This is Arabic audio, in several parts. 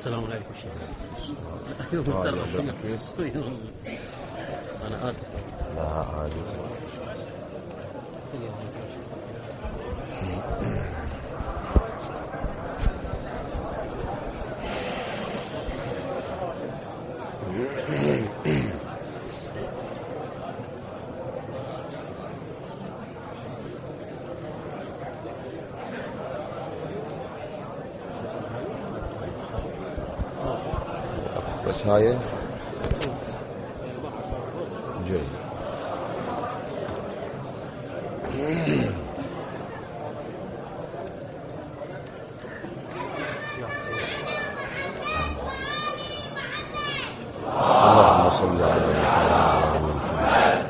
السلام عليكم شيخ. أنا آسف. لا عادي. بس هاي جيد. اللهم صل على محمد.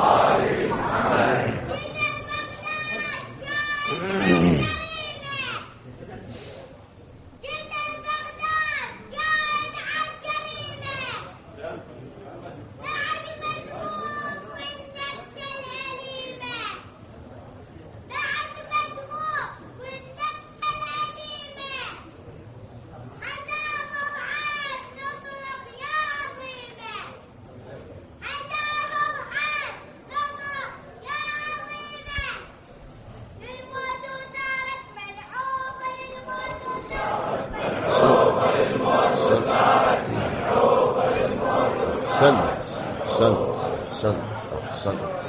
أحسنت.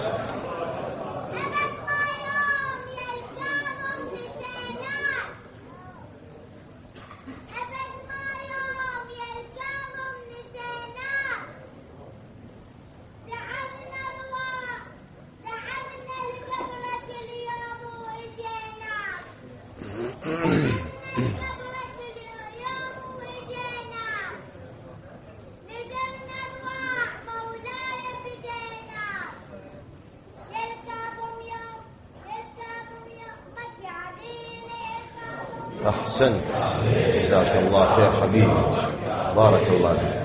أحسنت، جزاك الله خير حبيبي، بارك الله فيك.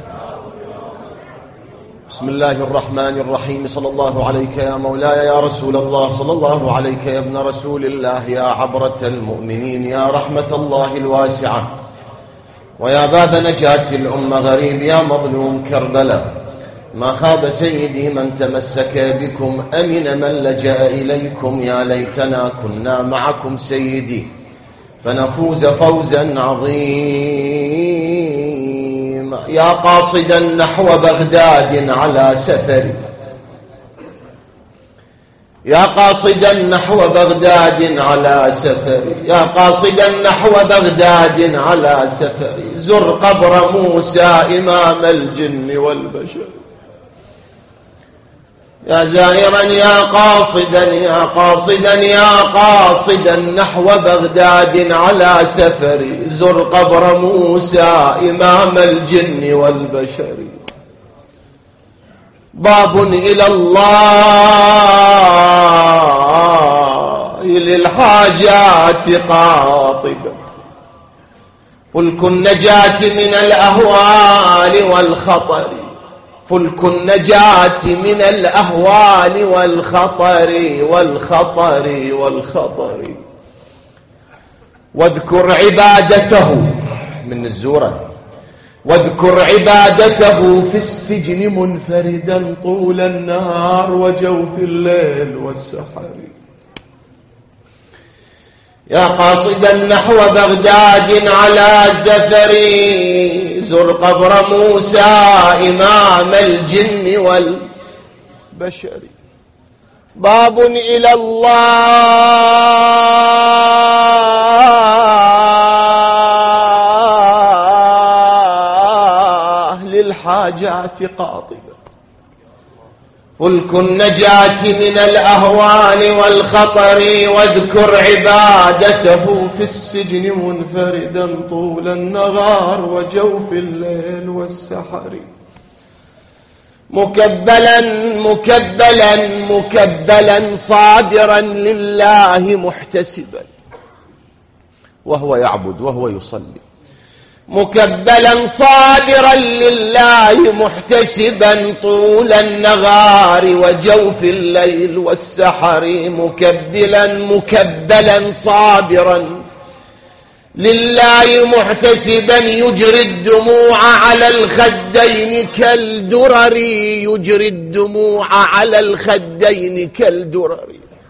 بسم الله الرحمن الرحيم. صلى الله عليك يا مولاي يا رسول الله، صلى الله عليك يا ابن رسول الله، يا عبرة المؤمنين، يا رحمة الله الواسعة، ويا باب نجاة الأمة غريب، يا مظلوم كربلاء. ما خاب سيدي من تمسك بكم، أمن من لجأ إليكم، يا ليتنا كنا معكم سيدي فنفوز فوزا عظيما. يا قاصدا نحو بغداد على سفري، يا قاصدا نحو بغداد على سفري، يا قاصدا نحو بغداد على سفري، زر قبر موسى إمام الجن والبشر. يا زائرا يا قاصدا يا قاصدا يا قاصدا نحو بغداد على سفري، زر قبر موسى إمام الجن والبشر. باب إلى الله للحاجات قاطبة، فلك النجاة من الأهوال والخطر، فلك النجاة من الأهوال والخطر والخطر والخطر. واذكر عبادته من الزورة، واذكر عبادته في السجن منفردا طول النهار وجوف الليل والسحر. يا قاصدا نحو بغداد على زفري، زر قبر موسى إمام الجن والبشر. باب إلى الله للحاجات قاطبة، فلك النجاة من الأهوال والخطر. واذكر عبادته في السجن منفردا طول النهار وجوف الليل والسحر. مكبلا مكبلا مكبلا صادرا لله محتسبا وهو يعبد وهو يصلي، مكبلا صادرا لله محتسبا طول النهار وجوف الليل والسحر. مكبلا مكبلا صابرا لله محتسبا يجري الدموع على الخدين كالدرر، يجري الدموع على الخدين كالدرر.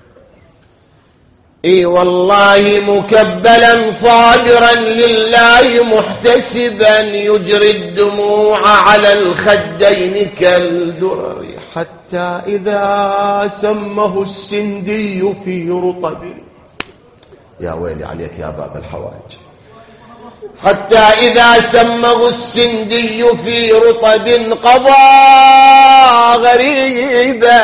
اي والله مكبلا صابرا لله محتسبا يجري الدموع على الخدين كالدرر. حتى إذا سمه السندي في رطب، يا ويلي عليك يا باب الحوائج، حتى إذا سمه السندي في رطب قضى غريبا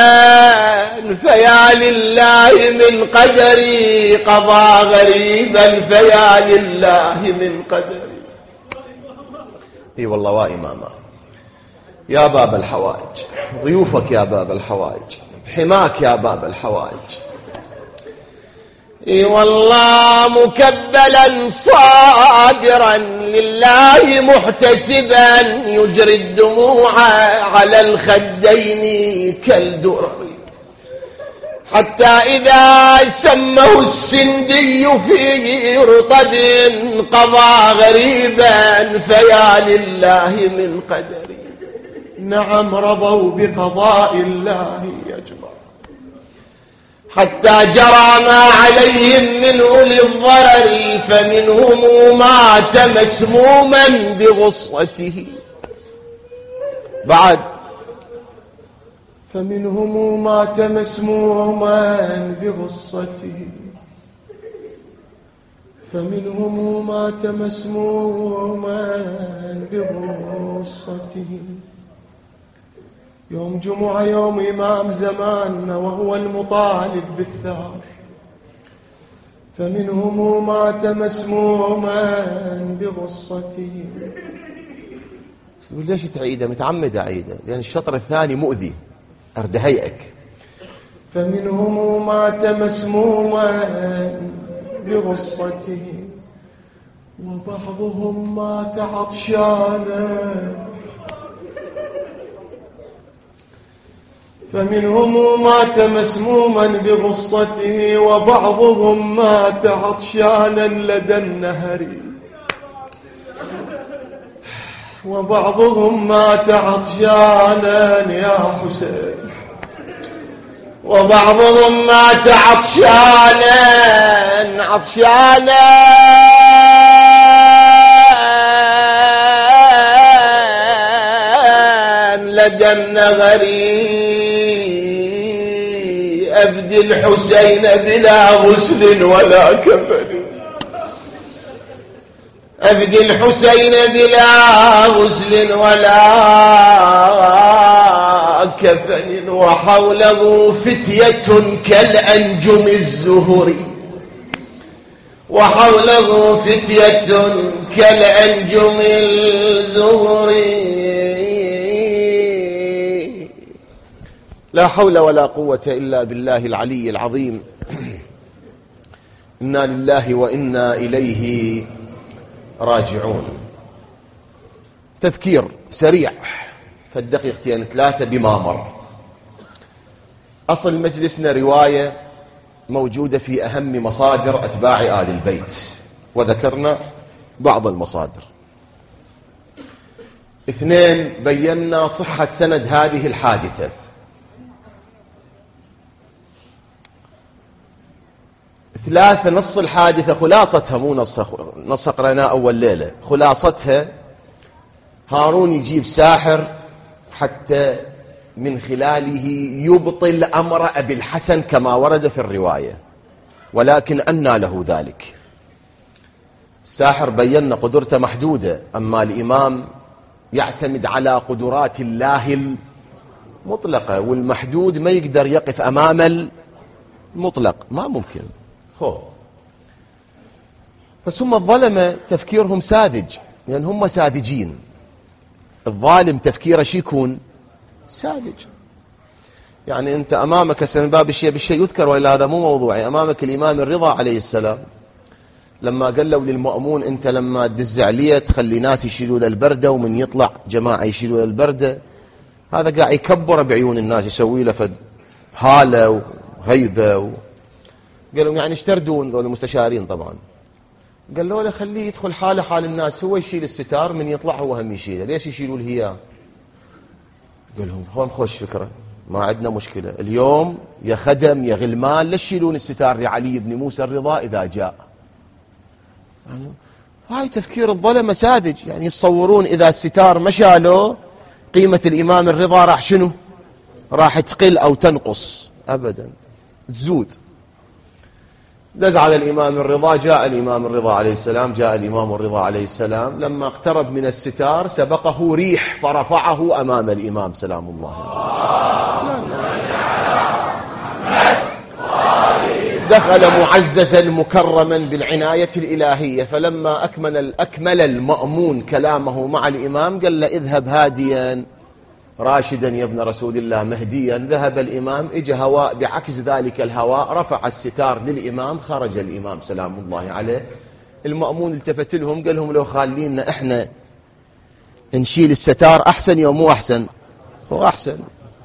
فيا لله من قدري، قضى غريبا فيا لله من قدري. اي والله وإماما يا باب الحوائج، ضيوفك يا باب الحوائج، حماك يا باب الحوائج. اي والله مكبلا صابرا لله محتسبا يجري الدموع على الخدين كالدرر. حتى إذا سمه السندي في رطب قضى غريبا فيا لله من قدري. نعم رضوا بقضاء الله يجبر، حتى جرى ما عليهم من أولي الضرر فمنهم مات مسموما بغصته. بعد فمنهم مات مسموما بغصته، فمنهم مات مسموما بغصته. يوم جمعة يوم إمام زماننا وهو المطالب بالثار، فمنهم مات مسموما بغصته. ليش تعيده؟ متعمد أعيده لأن الشطر الثاني مؤذي، أردهيئك. فمنهم مات مسموما بغصته وبعضهم مات عطشانا، فمنهم مات مسموما بغصته وبعضهم مات عطشانا لدى النهر، وبعضهم مات عطشانا يا حسين، وبعضهم مات عطشانا عطشانا لدى النهر. أفدي الحسين بلا غسل ولا كفن، أفدي الحسين بلا غسل ولا كفن وحوله فتية كالأنجم الزهري، وحوله فتية كالأنجم الزهري. لا حول ولا قوة إلا بالله العلي العظيم. إنا لله وإنا إليه راجعون. تذكير سريع في الدقيقتين 3 بما مر. أصل مجلسنا رواية موجودة في أهم مصادر أتباع آل البيت، وذكرنا بعض المصادر. 2 بينا صحة سند هذه الحادثة. 3 نص الحادثة خلاصتها، مو نص قرأناه أول ليلة، خلاصتها هارون يجيب ساحر حتى من خلاله يبطل أمر أبي الحسن كما ورد في الرواية، ولكن أنى له ذلك. الساحر بينا قدرته محدودة، أما الإمام يعتمد على قدرات الله المطلقة، والمحدود ما يقدر يقف أمام المطلق، ما ممكن. بس هم الظلمة تفكيرهم ساذج، لأن هم ساذجين. الظالم تفكيره شي يكون ساذج. يعني أنت أمامك من باب الشيء بالشيء يذكر، وإلا هذا مو موضوعي. أمامك الإمام الرضا عليه السلام لما قالوا للمأمون أنت لما تدز عليه تخلي ناس يشيلوا ذا البردة ومن يطلع جماعة يشيلوا ذا البردة، هذا قاعد يكبر بعيون الناس، يسوي له فد هالة وهيبة قالوا يعني اشتردون ذول المستشارين طبعا. قال له خليه يدخل حاله حال الناس، هو يشيل الستار، من يطلع هو هم يشيله، ليش يشيلوا له اياه؟ قال لهم هو خوش فكرة، ما عندنا مشكلة، اليوم يا خدم يا غلمان لا تشيلون الستار لعلي بن موسى الرضا إذا جاء. يعني هاي تفكير الظلمة ساذج، يعني يتصورون إذا الستار ما شالوا قيمة الإمام الرضا راح شنو؟ راح تقل أو تنقص، أبدا تزود. دز على الإمام الرضا، جاء الإمام الرضا عليه السلام، جاء الإمام الرضا عليه السلام، لما اقترب من الستار سبقه ريح فرفعه أمام الإمام سلام الله عليه. دخل معززا مكرما بالعناية الإلهية، فلما أكمل المأمون كلامه مع الإمام قال له اذهب هاديا راشدا يا ابن رسول الله مهديا. ذهب الإمام، اجى هواء بعكس ذلك الهواء رفع الستار للإمام، خرج الإمام سلام الله عليه. المأمون التفت لهم قال لهم لو خالينا احنا نشيل الستار احسن يوم مو احسن؟ هو احسن.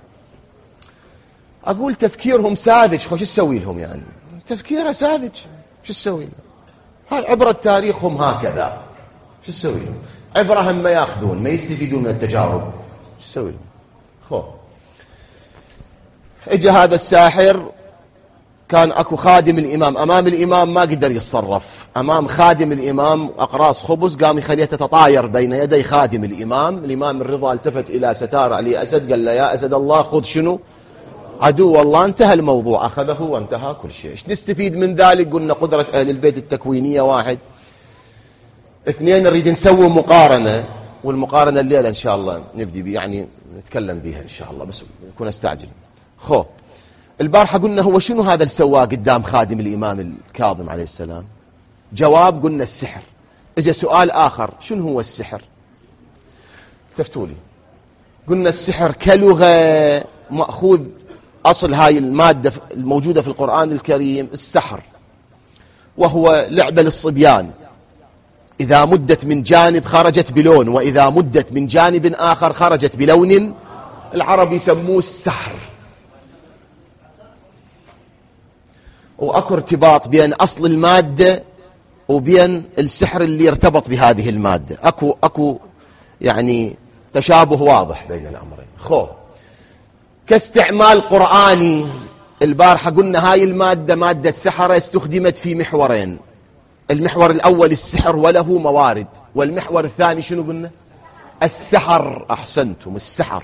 اقول تفكيرهم ساذج، شو تسوي لهم يعني؟ تفكيره ساذج، شو تسوي لهم؟ هاي عبرة تاريخهم هكذا، شو تسوي لهم؟ عبرة هم ما ياخذون، ما يستفيدون من التجارب، شو تسوي لهم؟ خو اجى هذا الساحر، كان اكو خادم الامام امام الامام ما قدر يتصرف، امام خادم الامام اقراص خبز قام يخليها تتطاير بين يدي خادم الامام. الامام الرضا التفت الى ستار علي اسد قال له يا اسد الله خذ شنو؟ عدو والله. انتهى الموضوع، اخذه وانتهى كل شيء. ايش نستفيد من ذلك؟ قلنا قدرة اهل البيت التكوينية واحد. اثنين، نريد نسوي مقارنة، والمقارنة الليلة ان شاء الله نبدي بي، يعني نتكلم بها ان شاء الله، بس نكون استعجل. خو البارحة قلنا هو شنو هذا اللي سواه قدام خادم الامام الكاظم عليه السلام؟ جواب قلنا السحر. اجى سؤال اخر، شنو هو السحر؟ التفتوا لي. قلنا السحر كلغة مأخوذ، أصل هاي المادة الموجودة في القرآن الكريم السحر، وهو لعبة للصبيان، إذا مدت من جانب خرجت بلون، وإذا مدت من جانب آخر خرجت بلون. العرب يسموه السحر. وأكو ارتباط بين أصل المادة وبين السحر اللي يرتبط بهذه المادة، أكو يعني تشابه واضح بين الأمرين. خو كاستعمال قرآني، البارحة قلنا هاي المادة مادة سحرة استخدمت في محورين. المحور الأول السحر وله موارد، والمحور الثاني شنو قلنا؟ السحر. أحسنتم، السحر.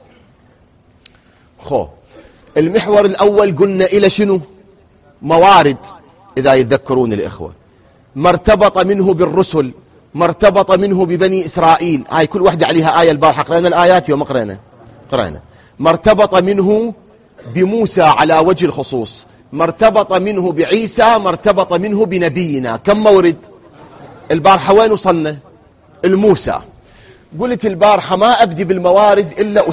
خو المحور الأول قلنا إلى شنو؟ موارد، إذا يتذكرون الإخوة، ما ارتبط منه بالرسل، ما ارتبط منه ببني إسرائيل. هاي كل واحدة عليها آية. البارحة قرأنا الآيات يوم قرأنا ما ارتبط منه بموسى على وجه الخصوص، ما ارتبط منه بعيسى، ما ارتبط منه بنبينا. كم مورد؟ البارحة وين وصلنا؟ الموسى. قلت البارحة ما أبدي بالموارد إلا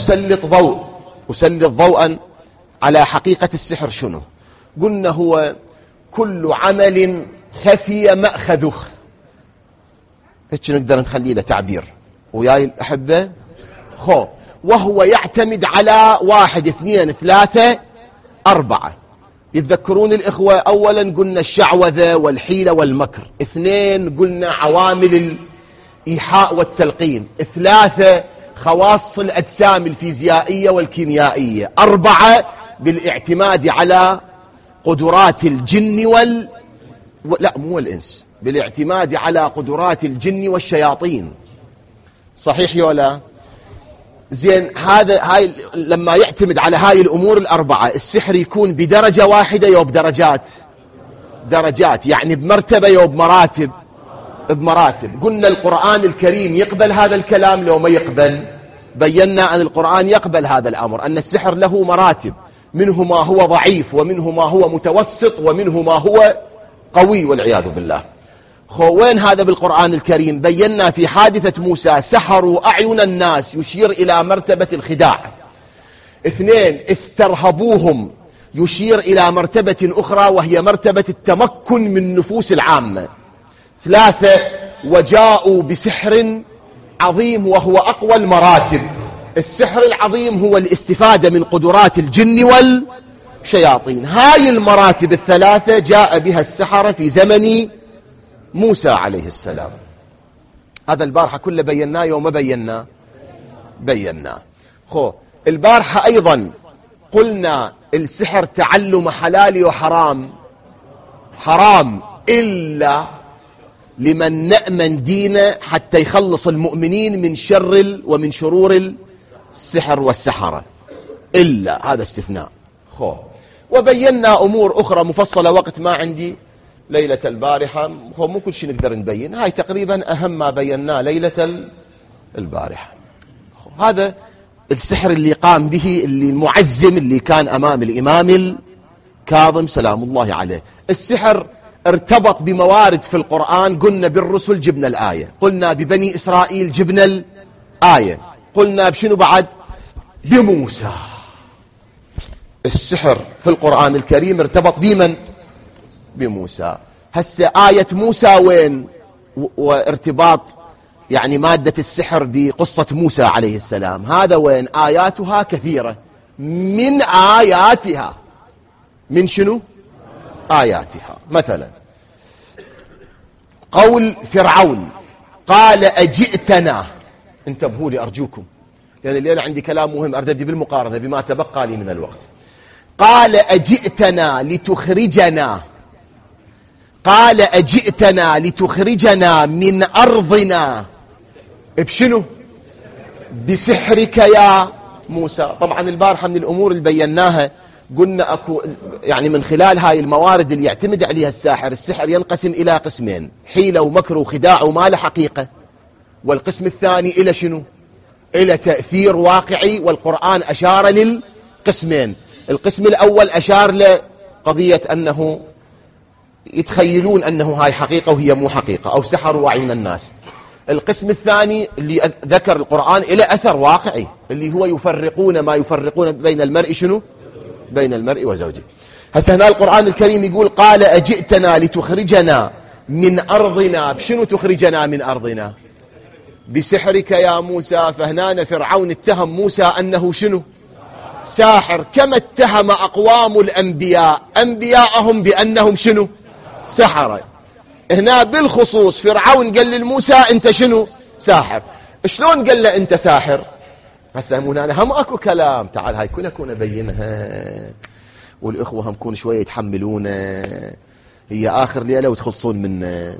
أسلط ضوءا على حقيقة السحر. شنو قلنا؟ هو كل عمل خفي مأخذه، هيك نقدر نخليه له تعبير وياي الأحبة. وهو يعتمد على 1 2 3 4. يتذكرون الإخوة، أولا قلنا الشعوذة والحيلة والمكر. 2 قلنا عوامل الإيحاء والتلقين. 3 خواص الأجسام الفيزيائية والكيميائية. 4 بالاعتماد على قدرات الجن لا مو الإنس، بالاعتماد على قدرات الجن والشياطين. صحيح يولا؟ زين، هاي لما يعتمد على هاي الأمور ال4 السحر يكون بدرجة واحدة يو بدرجات، يعني بمرتبة يو بمراتب. قلنا القرآن الكريم يقبل هذا الكلام لو ما يقبل؟ بينا أن القرآن يقبل هذا الأمر، أن السحر له مراتب، منه ما هو ضعيف، ومنه ما هو متوسط، ومنه ما هو قوي والعياذ بالله. وين هذا بالقرآن الكريم؟ بينا في حادثة موسى سحروا أعين الناس، يشير إلى مرتبة الخداع. 2 استرهبوهم، يشير إلى مرتبة أخرى وهي مرتبة التمكن من نفوس العامة. 3 وجاءوا بسحر عظيم وهو أقوى المراتب. السحر العظيم هو الاستفادة من قدرات الجن والشياطين. هاي المراتب ال3 جاء بها السحرة في زمن موسى عليه السلام. هذا البارحة كله بيناه يوم ما بيناه. البارحة أيضا قلنا السحر تعلم حلال وحرام، حرام إلا لمن نأمن دينه حتى يخلص المؤمنين من شر ومن شرور السحر والسحرة، إلا هذا استثناء. وبينا أمور أخرى مفصلة، وقت ما عندي ليلة البارحة، مو كل شيء نقدر نبين، هاي تقريبا أهم ما بيناه ليلة البارحة. هذا السحر اللي قام به، اللي المعزم اللي كان أمام الإمام الكاظم سلام الله عليه. السحر ارتبط بموارد في القرآن، قلنا بالرسل جبنا الآية، قلنا ببني إسرائيل جبنا الآية، قلنا بشنو بعد؟ بموسى. السحر في القرآن الكريم ارتبط بمن؟ بموسى. هسه آية موسى وين؟ وارتباط يعني مادة السحر بقصة موسى عليه السلام، هذا وين؟ آياتها كثيرة. من آياتها، من شنو؟ آياتها مثلا قول فرعون قال أجئتنا، انتبهوا لي أرجوكم، لأن الليلة عندي كلام مهم أردد بالمقارنة بما تبقى لي من الوقت. قال أجئتنا لتخرجنا، قال أجئتنا لتخرجنا من أرضنا بشنو؟ بسحرك يا موسى. طبعا البارحة من الأمور اللي بيناها قلنا أكو يعني من خلال هاي الموارد اللي يعتمد عليها الساحر، السحر ينقسم إلى قسمين، حيلة ومكر وخداع وما له حقيقة، والقسم الثاني إلى شنو؟ إلى تأثير واقعي، والقرآن أشار للقسمين. القسم الأول أشار لقضية أنه يتخيلون أنه هاي حقيقة وهي مو حقيقة، أو سحروا أعين الناس. القسم الثاني اللي ذكر القرآن إلى أثر واقعي، اللي هو يفرقون ما يفرقون بين المرء شنو؟ بين المرء وزوجه. هسه هنا القرآن الكريم يقول قال أجئتنا لتخرجنا من أرضنا، بشنو تخرجنا من أرضنا؟ بسحرك يا موسى. فهنا فرعون اتهم موسى أنه شنو؟ ساحر، كما اتهم أقوام الأنبياء أنبياءهم بأنهم شنو؟ سحرة. هنا بالخصوص فرعون قال للموسى أنت شنو؟ ساحر. شلون قال له أنت ساحر؟ هسه هنا هم اكو كلام، تعال هاي كلها كون ابينها، والاخوه هم كون شويه يتحملونا، هي اخر ليله وتخلصون منا.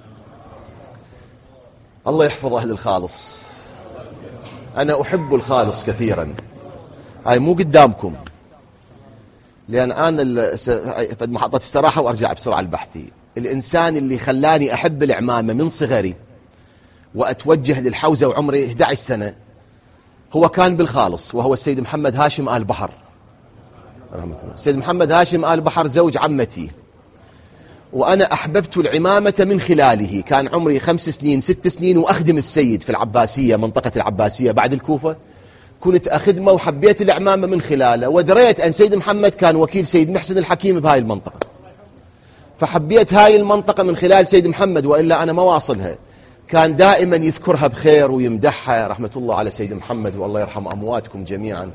الله يحفظ اهل الخالص، انا احب الخالص كثيرا. هاي مو قدامكم، لان انا في محطه استراحه وارجع بسرعه البحثي. الانسان اللي خلاني احب العمامه من صغري واتوجه للحوزه وعمري 11 سنه هو كان بالخالص، وهو السيد محمد هاشم آل بحر رحمه الله. السيد محمد هاشم آل بحر زوج عمتي، وأنا أحببت العمامة من خلاله. كان عمري 5 سنين 6 سنين وأخدم السيد في العباسية، منطقة العباسية بعد الكوفة، كنت أخدمه وحبيت العمامة من خلاله، ودريت أن سيد محمد كان وكيل سيد محسن الحكيم بهاي المنطقة، فحبيت هاي المنطقة من خلال سيد محمد، وإلا أنا ما واصلها. كان دائما يذكرها بخير ويمدحها، رحمة الله على سيد محمد، والله يرحم أمواتكم جميعا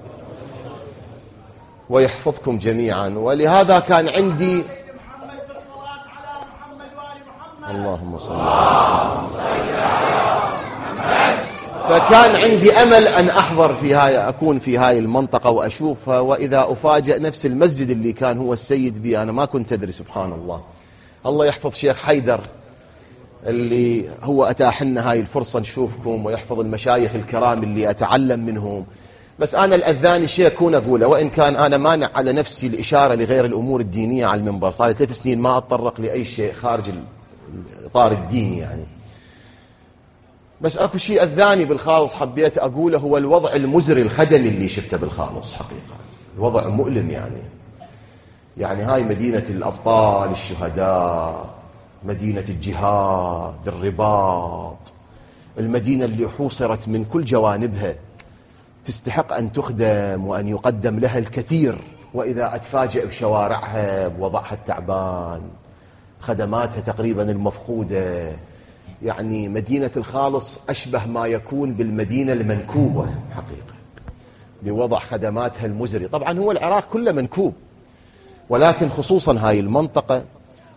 ويحفظكم جميعا. ولهذا كان عندي اللهم صل على محمد، فكان عندي أمل أن أحضر في هاي، أكون في هاي المنطقة وأشوفها، وإذا أفاجأ نفس المسجد اللي كان هو السيد بي، أنا ما كنت أدري. سبحان الله. الله يحفظ شيخ حيدر اللي هو أتاح لنا هاي الفرصة نشوفكم، ويحفظ المشايخ الكرام اللي أتعلم منهم. بس أنا الأذاني شيء أكون أقوله، وإن كان أنا مانع على نفسي الإشارة لغير الأمور الدينية على المنبر، صار 3 سنين ما أتطرق لأي شيء خارج الإطار الديني يعني. بس أكو شيء أذاني بالخالص حبيت أقوله، هو الوضع المزري الخدمي اللي شفته بالخالص. حقيقة الوضع مؤلم يعني هاي مدينة الأبطال الشهداء، مدينة الجهاد الرباط، المدينة اللي حوصرت من كل جوانبها، تستحق أن تخدم وأن يقدم لها الكثير. وإذا أتفاجئ بشوارعها بوضعها التعبان، خدماتها تقريبا المفقودة، يعني مدينة الخالص أشبه ما يكون بالمدينة المنكوبة حقيقة بوضع خدماتها المزري. طبعا هو العراق كله منكوب، ولكن خصوصا هاي المنطقة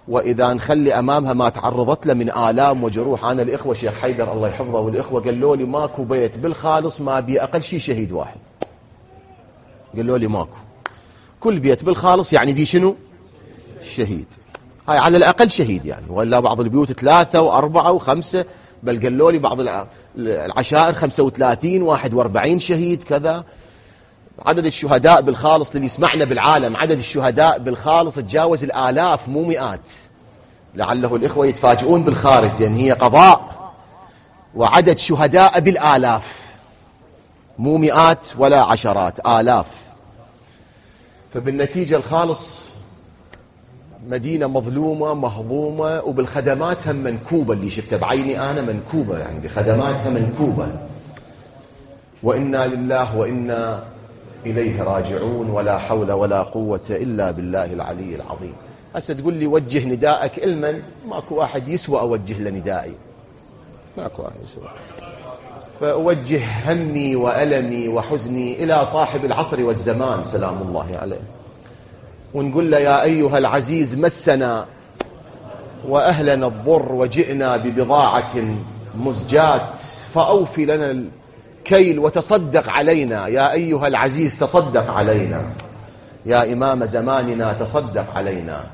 وإذا نخلي أمامها ما تعرضت له من آلام وجروح. أنا الإخوة شيخ حيدر الله يحفظه والإخوة قالوا لي ماكو بيت بالخالص ما بي أقل شيء شهيد واحد. قالوا لي ماكو، كل بيت بالخالص يعني بي شنو؟ شهيد. هاي على الأقل شهيد يعني، ولا بعض البيوت 3 و4 و5، بل قالوا لي بعض العشائر 35 41 شهيد كذا. عدد الشهداء بالخالص اللي يسمعنا بالعالم، عدد الشهداء بالخالص تجاوز الآلاف مو مئات. لعله الإخوة يتفاجئون بالخارج لأن هي قضاء، وعدد شهداء بالآلاف مو مئات ولا عشرات، آلاف. فبالنتيجة الخالص مدينة مظلومة مهضومة، وبالخدماتها منكوبة، اللي شفتها بعيني أنا منكوبة، يعني بخدماتها منكوبة. وإنا لله وإنا إليه راجعون، ولا حول ولا قوة إلا بالله العلي العظيم. هسه تقول لي وجه نداءك إلمن؟ ماكو واحد يسوى أوجه لندائي، ماكو واحد يسوى. فأوجه همي وألمي وحزني إلى صاحب العصر والزمان سلام الله عليه، ونقول له يا أيها العزيز مسنا وأهلنا الضر وجئنا ببضاعة مزجات فأوفي لنا الكيل وتصدق علينا. يا أيها العزيز تصدق علينا، يا إمام زماننا تصدق علينا.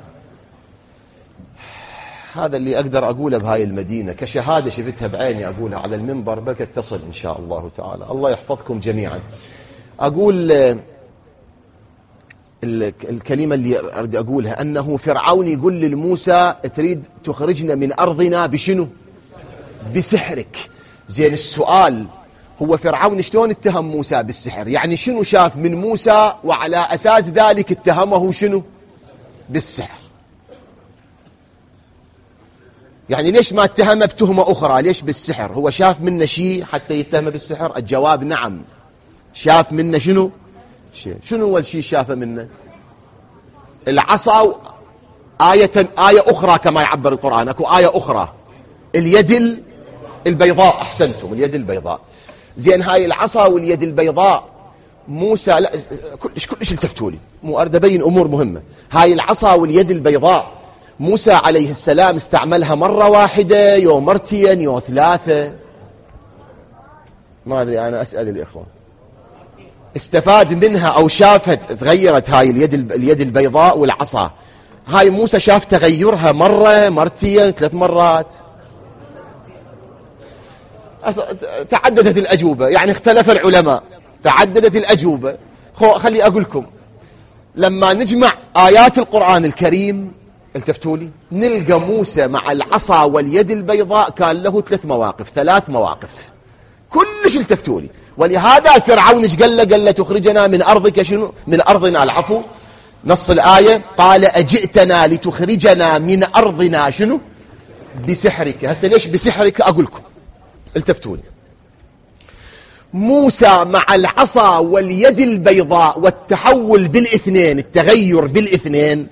هذا اللي أقدر أقوله بهاي المدينة كشهادة شفتها بعيني، أقولها على المنبر بل تتصل إن شاء الله تعالى. الله يحفظكم جميعا. أقول الكلمة اللي أريد أقولها، أنه فرعون يقول للموسى تريد تخرجنا من أرضنا بشنو؟ بسحرك. زين السؤال، هو فرعون شلون اتهم موسى بالسحر؟ يعني شنو شاف من موسى وعلى أساس ذلك اتهمه شنو؟ بالسحر. يعني ليش ما اتهمه بتهمة أخرى؟ ليش بالسحر؟ هو شاف منه شيء حتى يتهم بالسحر؟ الجواب نعم، شاف منه شنو؟ شنو هو الشيء شافه منه؟ العصا. آية أخرى كما يعبر القرآن، أكو آية أخرى، اليد البيضاء. أحسنتم، اليد البيضاء. زين هاي العصا واليد البيضاء موسى، لا كلش التفتوا لي، مو أريد أبين أمور مهمة. هاي العصا واليد البيضاء موسى عليه السلام استعملها مرة واحدة، يوم مرتين، يوم 3؟ ما أدري، أنا أسأل الإخوة. استفاد منها أو شافت تغيرت هاي اليد البيضاء والعصا؟ هاي موسى شاف تغيرها مرة، مرتين، 3 مرات؟ تعددت الأجوبة، يعني اختلف العلماء، تعددت الأجوبة. خلي أقول لكم، لما نجمع آيات القرآن الكريم التفتوا لي، نلقى موسى مع العصا واليد البيضاء كان له 3 مواقف، 3 مواقف كلش التفتوا لي. ولهذا فرعون ايش قال له؟ قال له تخرجنا من أرضك شنو؟ من أرضنا، العفو، نص الآية قال أجئتنا لتخرجنا من أرضنا شنو؟ بسحرك. هسه ليش بسحرك؟ أقول لكم التفتوا لي. موسى مع العصا واليد البيضاء والتحول بالاثنين، التغير بالاثنين،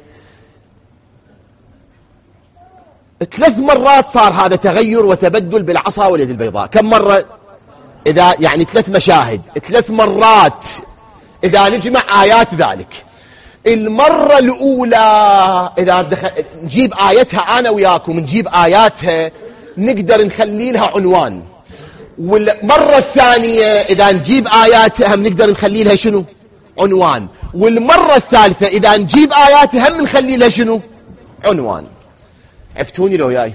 3 مرات صار هذا تغير وتبدل بالعصا واليد البيضاء. كم مرة؟ إذا يعني 3 مشاهد، 3 مرات إذا نجمع آيات ذلك. المرة الأولى إذا نجيب آيتها أنا وياكم، نجيب آياتها نقدر نخلي لها عنوان. والمرة الثانية إذا نجيب آياتها هم نقدر نخلي لها شنو؟ عنوان. والمرة الثالثة إذا نجيب آياتها هم نخلي لها شنو؟ عنوان. عفتوني لو ياي؟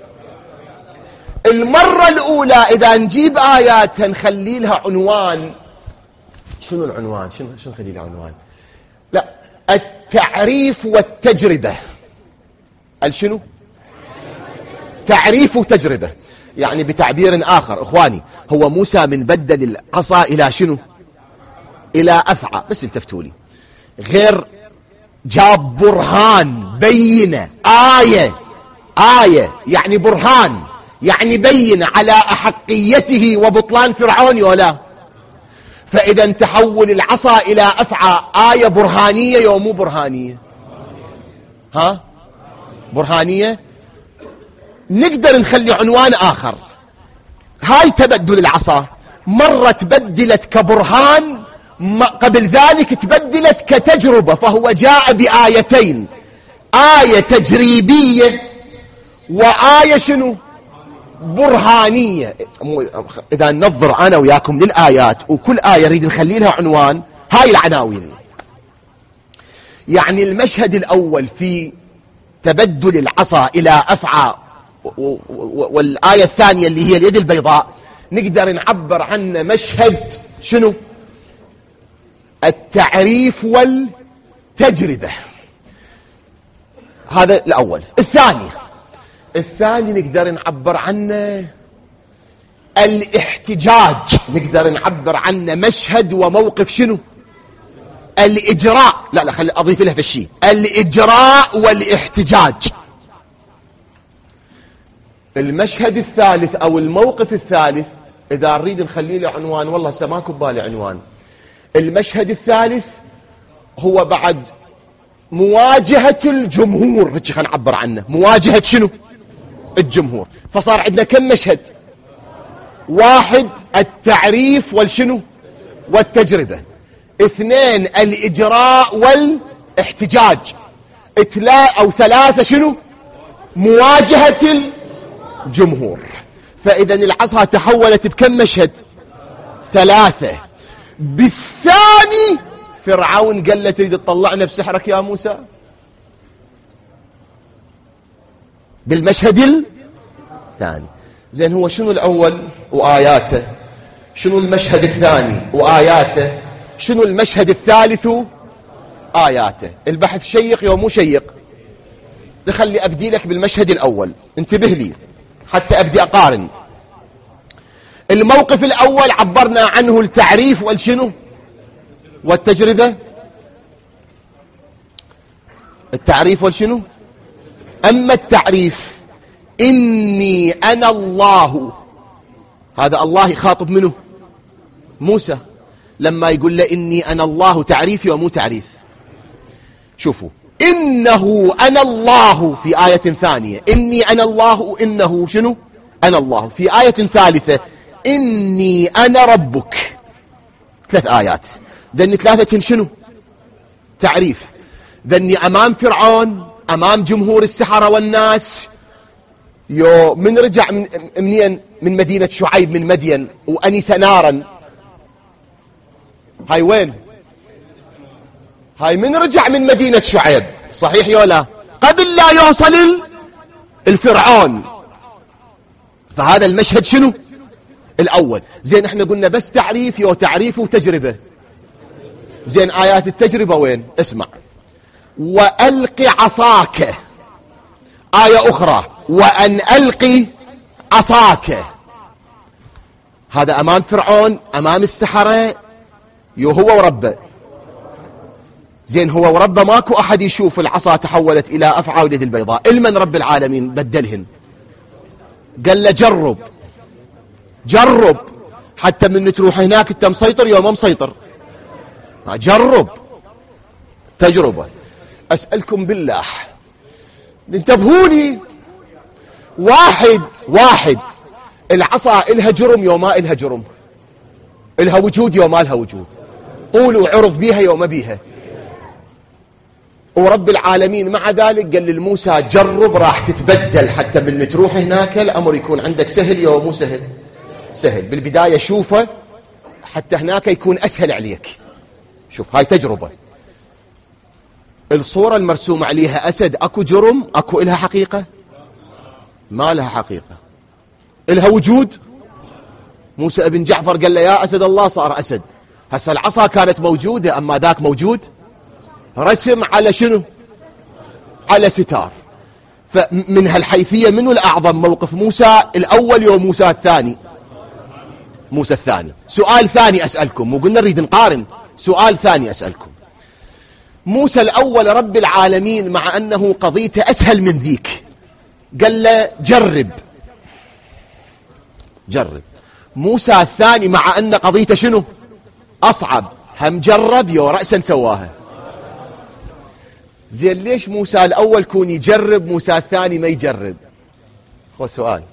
المرة الأولى إذا نجيب آياتها نخلي لها عنوان. شنو العنوان؟ شنو نخلي لها عنوان؟ لا، التعريف والتجربة. شنو؟ تعريف وتجربة. يعني بتعبير آخر إخواني، هو موسى من بدل العصا إلى شنو؟ إلى أفعى. بس التفتوا لي، غير جاب برهان، بينة، آية يعني برهان، يعني بين على أحقيته وبطلان فرعون ولا. فإذا تحول العصا إلى أفعى آية برهانية يو مو برهانية؟ ها؟ برهانية. نقدر نخلي عنوان آخر. هاي تبدل العصا مرة تبدلت كبرهان، قبل ذلك تبدلت كتجربة، فهو جاء بآيتين، آية تجريبية وآية شنو برهانية. إذا ننظر أنا وياكم للآيات وكل آية نريد نخلي لها عنوان، هاي العناوين. يعني المشهد الأول في تبدل العصا إلى أفعى، والآية الثانية اللي هي اليد البيضاء، نقدر نعبر عنه مشهد شنو؟ التعريف والتجربة. هذا الأول. الثاني نقدر نعبر عنه الاحتجاج، نقدر نعبر عنه مشهد وموقف شنو؟ الإجراء. لا خلي أضيف له في الشيء، الإجراء والاحتجاج. المشهد الثالث أو الموقف الثالث إذا نريد نخليه له عنوان، والله سماكم بالي عنوان. المشهد الثالث هو بعد مواجهة الجمهور، هيك خلينا نعبر عنه، مواجهة شنو؟ الجمهور. فصار عندنا كم مشهد؟ 1 التعريف والشنو؟ والتجربة. 2 الإجراء والاحتجاج. 3 شنو؟ مواجهة الجمهور. فإذا العصا تحولت بكم مشهد؟ 3. بالثاني فرعون قال له تريد تطلعنا بسحرك يا موسى؟ بالمشهد الثاني. زين هو شنو الأول وآياته؟ شنو المشهد الثاني وآياته؟ شنو المشهد الثالث آياته؟ البحث شيق يوم مو شيق؟ خلي أبدي لك بالمشهد الأول، انتبه لي حتى أبدي أقارن. الموقف الأول عبرنا عنه التعريف والشنو؟ والتجربة. التعريف والشنو؟ أما التعريف إني أنا الله، هذا الله يخاطب منه؟ موسى. لما يقول له إني أنا الله، تعريفي ومو تعريف. شوفوا، إنه أنا الله في آية ثانية، إني أنا الله، إنه شنو؟ أنا الله. في آية ثالثة إني أنا ربك. 3 آيات. ذني 3 شنو؟ تعريف. ذني أمام فرعون، أمام جمهور السحرة والناس، من رجع من مدينة شعيب من مدين وأنس نارا. هاي وين؟ هاي من رجع من مدينة شعيب، صحيح يولا؟ قبل لا يوصل الفرعون. فهذا المشهد شنو؟ الأول. زين احنا قلنا بس تعريف وتجربة. زين آيات التجربة وين؟ اسمع. وألق عصاك. آية أخرى وأن ألقي عصاك. هذا أمام فرعون، أمام السحرة، هو وربه. زين هو وربه ماكو أحد يشوف العصا تحولت إلى أفعى واليد البيضاء. المن رب العالمين بدلهن، قال له جرب حتى من تروح هناك انت مسيطر يوم مسيطر. جرب، تجربة. أسألكم بالله انتبهوني، واحد العصا إلها جرم يوم ما إلها جرم، إلها وجود يوم ما إلها وجود، قولوا عرض بيها يوم ما بيها. ورب العالمين مع ذلك قال للموسى جرب، راح تتبدل حتى من تروح هناك الأمر يكون عندك سهل يوم مو سهل. بالبداية شوفه حتى هناك يكون أسهل عليك. شوف هاي تجربة. الصورة المرسوم عليها أسد، أكو جرم؟ أكو إلها حقيقة؟ ما لها حقيقة. إلها وجود؟ موسى ابن جعفر قال له يا أسد الله، صار أسد. هسه العصا كانت موجودة، أما ذاك موجود رسم على شنو؟ على ستار. فمن هالحيثية منو الأعظم؟ موقف موسى الأول يوم موسى الثاني؟ موسى الثاني. سؤال ثاني أسألكم، مو قلنا نريد نقارن، سؤال ثاني أسألكم. موسى الأول رب العالمين مع أنه قضيته أسهل من ذيك قال له جرب. موسى الثاني مع أن قضيته شنو؟ أصعب، هم جرب يو رأسا سواها. زين ليش موسى الأول كون يجرب، موسى الثاني ما يجرب؟ هو سؤال.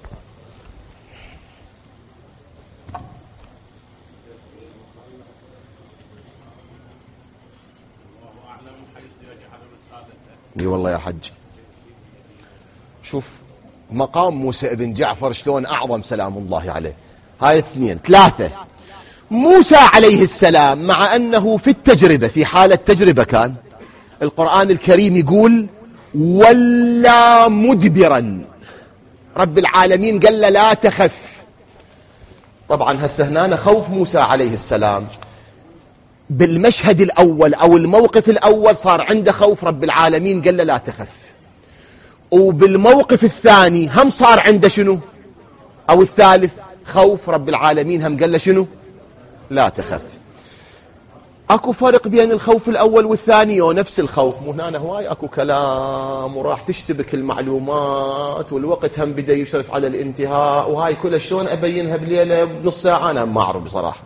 اي والله يا حج. شوف مقام موسى ابن جعفر شلون أعظم سلام الله عليه. هاي 2 3. موسى عليه السلام مع أنه في التجربة، في حالة تجربة، كان القرآن الكريم يقول ولا مدبرا، رب العالمين قال له لا تخف. طبعا هسه هنا خوف موسى عليه السلام بالمشهد الأول أو الموقف الأول صار عنده خوف، رب العالمين قال له لا تخف. وبالموقف الثاني هم صار عنده شنو، أو الثالث، خوف، رب العالمين هم قال له شنو، لا تخف. اكو فرق بين الخوف الاول والثاني ونفس الخوف؟ مو هنا هواي اكو كلام وراح تشتبك المعلومات والوقت هم بدا يشرف على الانتهاء، وهاي كلها شلون ابينها بليله بنص ساعه انا ما اعرف بصراحه.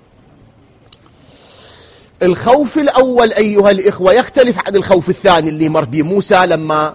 الخوف الاول ايها الاخوه يختلف عن الخوف الثاني اللي مر به موسى لما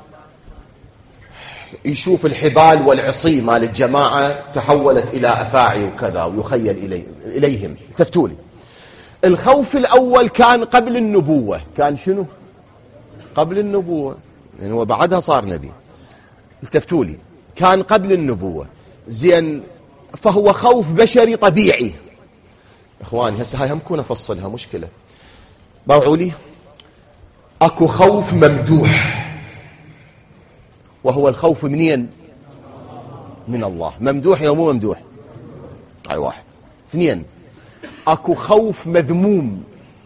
يشوف الحبال والعصي مال الجماعه تحولت الى افاعي وكذا ويخيل اليهم. التفتوا لي، الخوف الأول كان قبل النبوة. كان شنو؟ قبل النبوة، يعني هو بعدها صار نبي. التفتوا لي، كان قبل النبوة. زين، فهو خوف بشري طبيعي. إخواني هسه هاي هم كون أفصلها مشكلة. باوعوا لي، أكو خوف ممدوح وهو الخوف منين؟ من الله. ممدوح يا مو ممدوح؟ هاي 1. 2، اكو خوف مذموم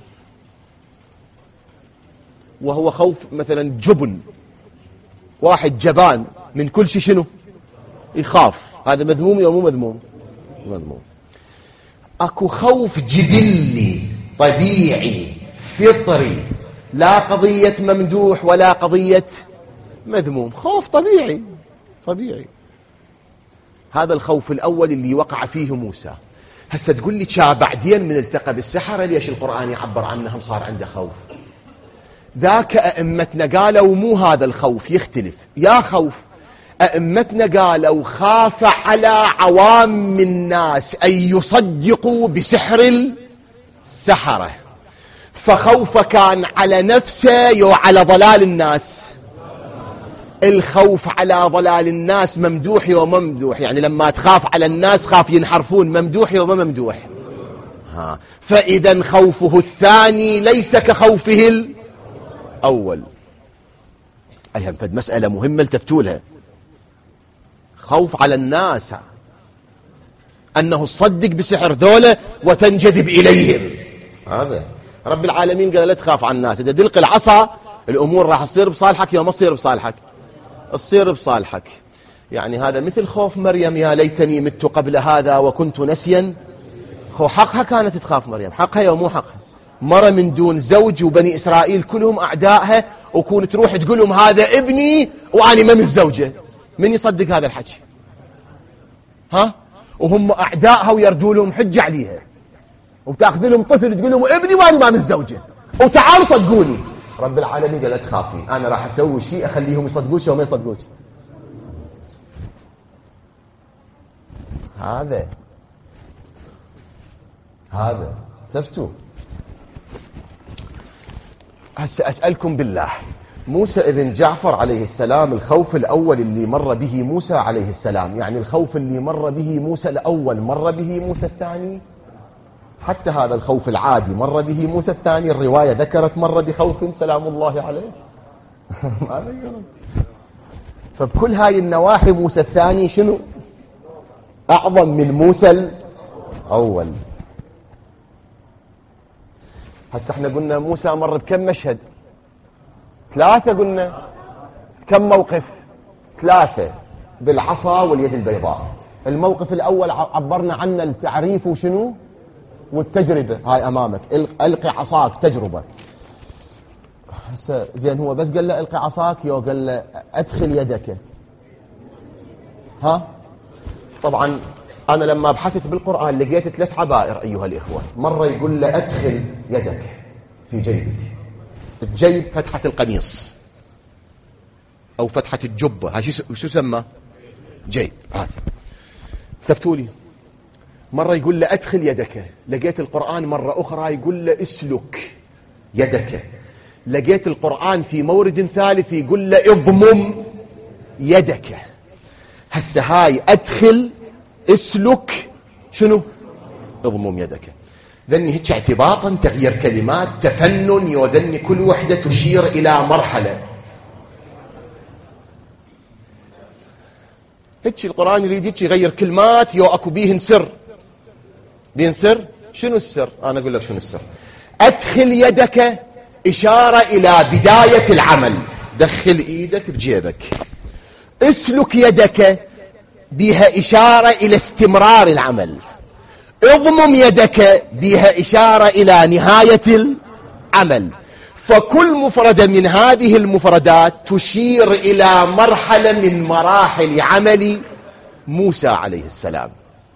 وهو خوف مثلا جبن، واحد جبان من كل شيء شنو يخاف، هذا مذموم او مو مذموم؟ مذموم. اكو خوف جبلي طبيعي فطري، لا قضية ممدوح ولا قضية مذموم، خوف طبيعي طبيعي. هذا الخوف الاول اللي وقع فيه موسى. هسه تقول لي بعدين من التقى بالسحرة ليش القرآن يعبر عنهم صار عنده خوف؟ ذاك أئمتنا قالوا مو هذا الخوف، يختلف. يا خوف أئمتنا قالوا خاف على عوام الناس أن يصدقوا بسحر السحرة، فخوف كان على نفسه وعلى ضلال الناس. الخوف على ضلال الناس ممدوح وما ممدوح؟ يعني لما تخاف على الناس خاف ينحرفون، ممدوح وما ممدوح؟ فإذا خوفه الثاني ليس كخوفه الأول. أيها فد مسألة مهمة التفتولها. خوف على الناس أنه تصدق بسحر ذوله وتنجذب إليهم، هذا رب العالمين قال لا تخاف على الناس، إذا دلق العصا الأمور راح تصير بصالحك يوم ما تصير بصالحك، تصير بصالحك. يعني هذا مثل خوف مريم، يا ليتني مت قبل هذا وكنت نسيا. حقها كانت تخاف مريم، حقها يا مو حقها؟ مرة من دون زوج وبني إسرائيل كلهم أعدائها، وكون تروح تقول لهم هذا ابني وأنا ما متزوجة، من يصدق هذا الحكي؟ وهم أعدائها ويردوا لهم حجة عليها، وتأخذ لهم طفل تقول لهم ابني وأنا ما متزوجة وتعالوا صدقوني. رب العالمين قال لا تخافي، أنا راح أسوي شيء أخليهم يصدقوش وما يصدقوش. هذا تفتوا. هسه أسألكم بالله، موسى ابن جعفر عليه السلام الخوف الأول اللي مر به موسى عليه السلام، يعني الخوف اللي مر به موسى الأول مر به موسى الثاني؟ حتى هذا الخوف العادي مر به موسى الثاني. الرواية ذكرت مر بخوف سلام الله عليه. فبكل هاي النواحي موسى الثاني شنو؟ أعظم من موسى الأول. هسه احنا قلنا موسى مر بكم مشهد؟ 3. قلنا كم موقف؟ 3 بالعصا واليد البيضاء. الموقف الأول عبرنا عنه التعريف وشنو؟ والتجربة. هاي أمامك، ألقي عصاك، تجربة. هسه زين، هو بس قال له ألقي عصاك يو قال له أدخل يدك؟ طبعا أنا لما بحثت بالقرآن لقيت 3 عبائر أيها الإخوة. مرة يقول له أدخل يدك في جيبك، الجيب فتحة القميص أو فتحة الجبة، هاي شو سمى؟ جيب. هذا تفتولي. مرة يقول له أدخل يدك. لقيت القرآن مرة أخرى يقول له اسلك يدك. لقيت القرآن في مورد ثالث يقول له اضمم يدك. هسه هاي أدخل اسلك شنو اضمم يدك، ذني هيك اعتباطا تغيير كلمات تفنن، يوذني كل وحدة تشير إلى مرحلة. هيك القرآن يريد هيك يغير كلمات يو أكو بيهن سر. بيهن سر. شنو السر؟ أنا أقول لك شنو السر. أدخل يدك إشارة إلى بداية العمل، دخل إيدك بجيبك. اسلك يدك بها إشارة إلى استمرار العمل. اضمم يدك بها إشارة إلى نهاية العمل. فكل مفردة من هذه المفردات تشير إلى مرحلة من مراحل عمل موسى عليه السلام،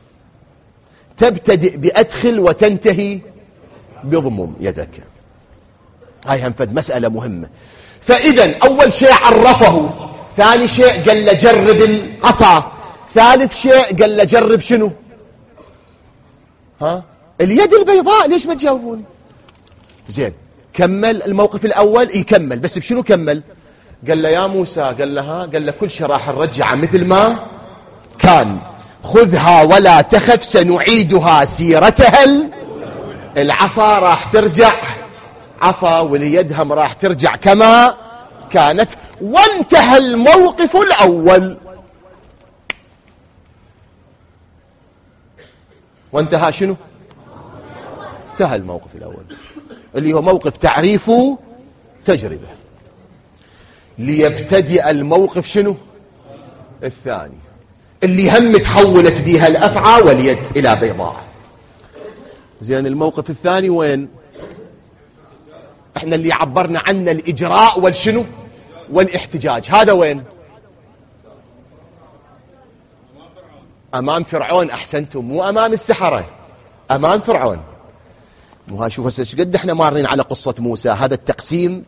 تبتدئ بأدخل وتنتهي بضمم يدك. هاي هم فد مسألة مهمة. فإذا أول شيء عرفه، ثاني شيء قال له جرب العصا، ثالث شيء قال له جرب شنو؟ اليد البيضاء. ليش ما تجاوبون؟ زين، كمل الموقف الأول. يكمل بس بشنو كمل؟ قال له يا موسى، قال له قال له كل شيء راح نرجعه مثل ما كان، خذها ولا تخف سنعيدها سيرتها. العصا راح ترجع عصا، واليد هم راح ترجع كما كانت. وانتهى الموقف الأول. وانتهى شنو؟ انتهى الموقف الأول اللي هو موقف تعريف تجربة، ليبتدئ الموقف شنو؟ الثاني اللي هم تحولت بها الأفعى واليد إلى بيضاء. زين، الموقف الثاني وين؟ احنا اللي عبرنا عنه الإجراء والشنو والاحتجاج. هذا وين؟ أمام فرعون. أحسنتم، مو أمام السحرة، أمام فرعون. شوف هسه قد احنا مارين على قصة موسى. هذا التقسيم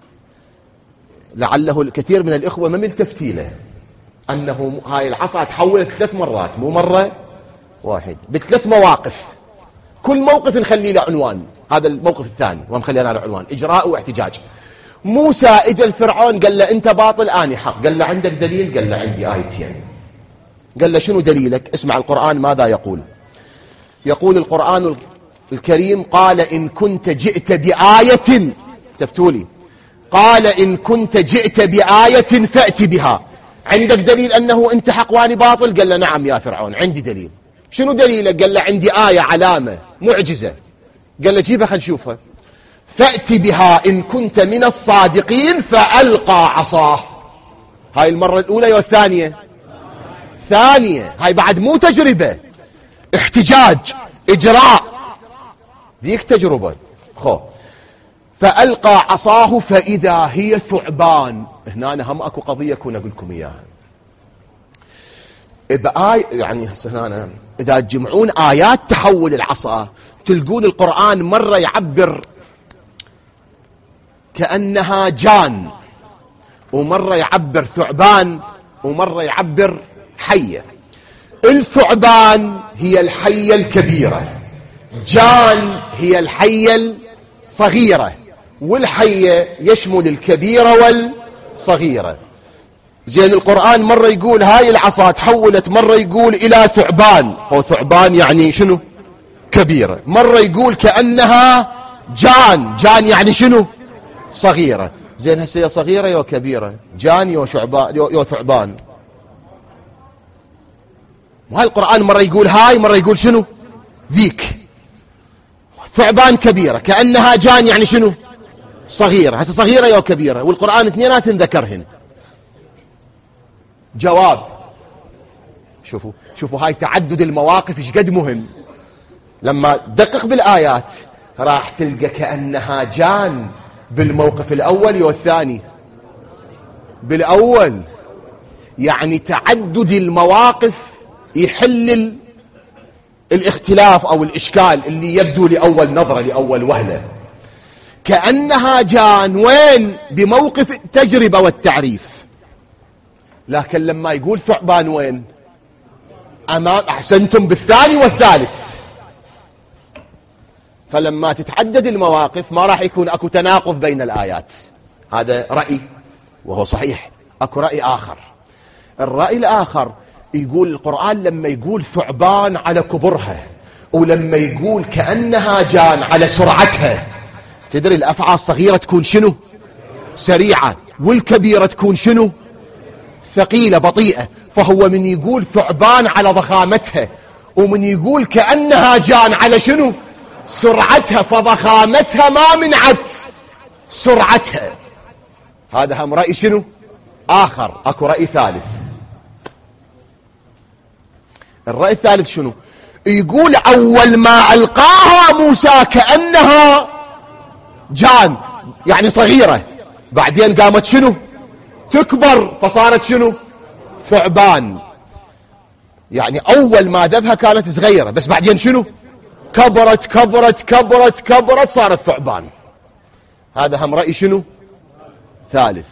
لعله الكثير من الإخوة ما ملتفتي له، أنه هاي العصا تحولت 3 مرات، مو مرة واحد، ب3 مواقف. كل موقف نخلي له عنوان. هذا الموقف الثاني ومخلينا له عنوان إجراء واحتجاج. موسى اجى الفرعون قال له أنت باطل أنا حق. قال له عندك دليل؟ قال له عندي آيتين. قال له شنو دليلك؟ اسمع القرآن ماذا يقول. يقول القرآن الكريم قال إن كنت جئت بآية، تفتولي، قال إن كنت جئت بآية فأت بها. عندك دليل أنه أنت حق واني باطل؟ قال له نعم يا فرعون عندي دليل. شنو دليلك؟ قال له عندي آية علامة معجزة. قال له جيبها خل نشوفها. فأت بها إن كنت من الصادقين. فألقى عصاه. هاي المرة الأولى والثانية؟ ثانية. هاي بعد مو تجربة، احتجاج، إجراء، ذيك تجربة. فألقى عصاه فإذا هي ثعبان. هنا أنا هم أكو قضية كون أقول لكم إياها. يعني هنا إذا تجمعون آيات تحول العصا تلقون القرآن مرة يعبر كأنها جان، ومرة يعبر ثعبان، ومرة يعبر حية. الثعبان هي الحية الكبيرة، جان هي الحية الصغيرة، والحية يشمل الكبيرة والصغيرة. زين، القرآن مرة يقول هاي العصا تحولت، مرة يقول إلى ثعبان، هو ثعبان يعني شنو؟ كبيرة. مرة يقول كأنها جان، جان يعني شنو؟ صغيرة. زين، هسه يا صغيرة يا كبيرة، جان يا ثعبان. وهاي القرآن مرة يقول هاي، مرة يقول شنو؟ ذيك. ثعبان كبيرة، كأنها جان يعني شنو؟ صغيرة. هسه صغيرة يا كبيرة، والقرآن اثنينات ذكرهن. جواب. شوفوا هاي تعدد المواقف ايش قد مهم. لما تدقق بالآيات راح تلقى كأنها جان بالموقف الأول والثاني. بالأول يعني تعدد المواقف يحل الاختلاف أو الإشكال اللي يبدو لأول نظرة، لأول وهلة. كأنها جان وين؟ بموقف التجربة والتعريف. لكن لما يقول ثعبان وين؟ أمام. أحسنتم، بالثاني والثالث. فلما تتعدد المواقف ما راح يكون اكو تناقض بين الآيات. هذا رأي وهو صحيح. اكو رأي آخر. الرأي الآخر يقول القرآن لما يقول ثعبان على كبرها، ولما يقول كأنها جان على سرعتها، تدري الأفعى الصغيرة تكون شنو؟ سريعة، والكبيرة تكون شنو؟ ثقيلة بطيئة. فهو من يقول ثعبان على ضخامتها، ومن يقول كأنها جان على شنو؟ سرعتها، فضخامتها ما منعت سرعتها. هذا هم رأي شنو؟ آخر. اكو رأي ثالث. الرأي الثالث شنو؟ يقول أول ما ألقاها موسى كأنها جان، يعني صغيرة، بعدين قامت شنو؟ تكبر، فصارت شنو؟ ثعبان. يعني أول ما ذبها كانت صغيرة، بس بعدين شنو؟ كبرت كبرت كبرت كبرت، صارت ثعبان. هذا هم رأي شنو؟ ثالث.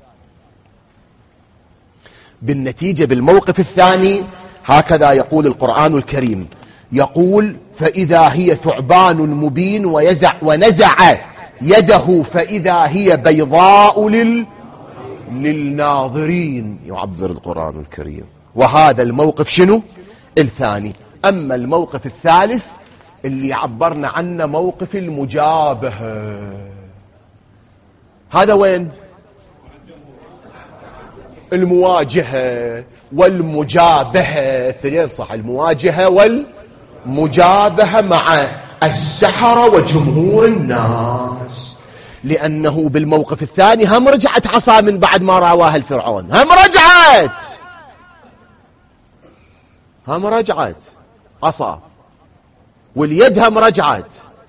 بالنتيجة بالموقف الثاني هكذا يقول القرآن الكريم، يقول فإذا هي ثعبان مبين ونزع يده فإذا هي بيضاء للناظرين، يعبر القرآن الكريم. وهذا الموقف شنو؟ الثاني. أما الموقف الثالث اللي عبرنا عنه موقف المجابهة، هذا وين؟ المواجهة والمجابهة، اثنين صح، المواجهة والمجابهة مع السحرة وجمهور الناس. لأنه بالموقف الثاني هم رجعت عصا من بعد ما راواها الفرعون، هم رجعت عصا، واليد هم رجعت.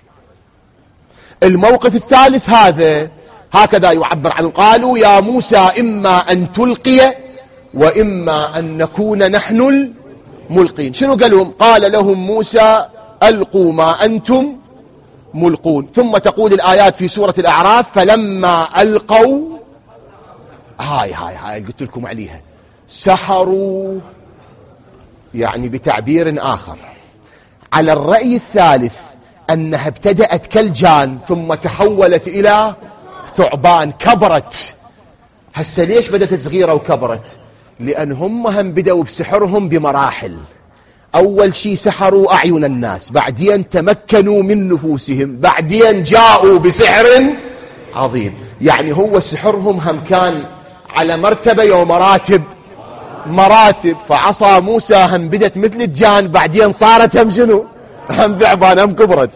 الموقف الثالث هذا هكذا يعبر عنه، قالوا يا موسى إما أن تلقي وإما أن نكون نحن الملقين. شنو قال لهم؟ قال لهم موسى ألقوا ما أنتم ملقون. ثم تقول الآيات في سورة الأعراف فلما ألقوا، هاي قلت لكم عليها، سحروا، يعني بتعبير آخر على الرأي الثالث أنها ابتدأت كالجان ثم تحولت إلى ثعبان، كبرت. هسه ليش بدأت صغيرة وكبرت؟ لأن هم بدأوا بسحرهم بمراحل. أول شيء سحروا أعين الناس، بعدين تمكنوا من نفوسهم، بعدين جاءوا بسحر عظيم. يعني هو سحرهم هم كان على مرتبة مراتب. فعصا موسى هم بدت مثل الجان، بعدين صارت هم شنو؟ هم ثعبان، هم كبرت.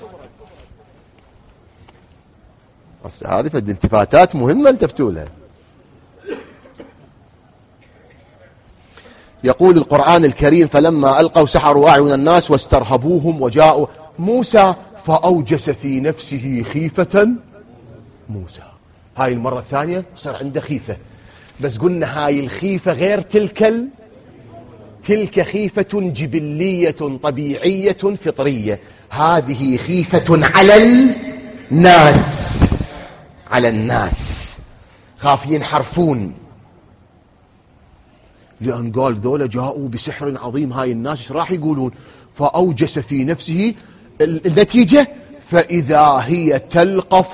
بس هذه فد التفاتات مهمة التفتوا لها. يقول القرآن الكريم فلما ألقوا سحروا أعين الناس واسترهبوهم وجاءوا موسى فأوجس في نفسه خيفة موسى. هاي المرة الثانية صار عنده خيفة، بس قلنا هاي الخيفة غير تلك خيفة جبلية طبيعية فطرية. هذه خيفة على الناس، خافين حرفون، لأن قال ذولا جاءوا بسحر عظيم. هاي الناس راح يقولون؟ فأوجس في نفسه. النتيجة فإذا هي تلقف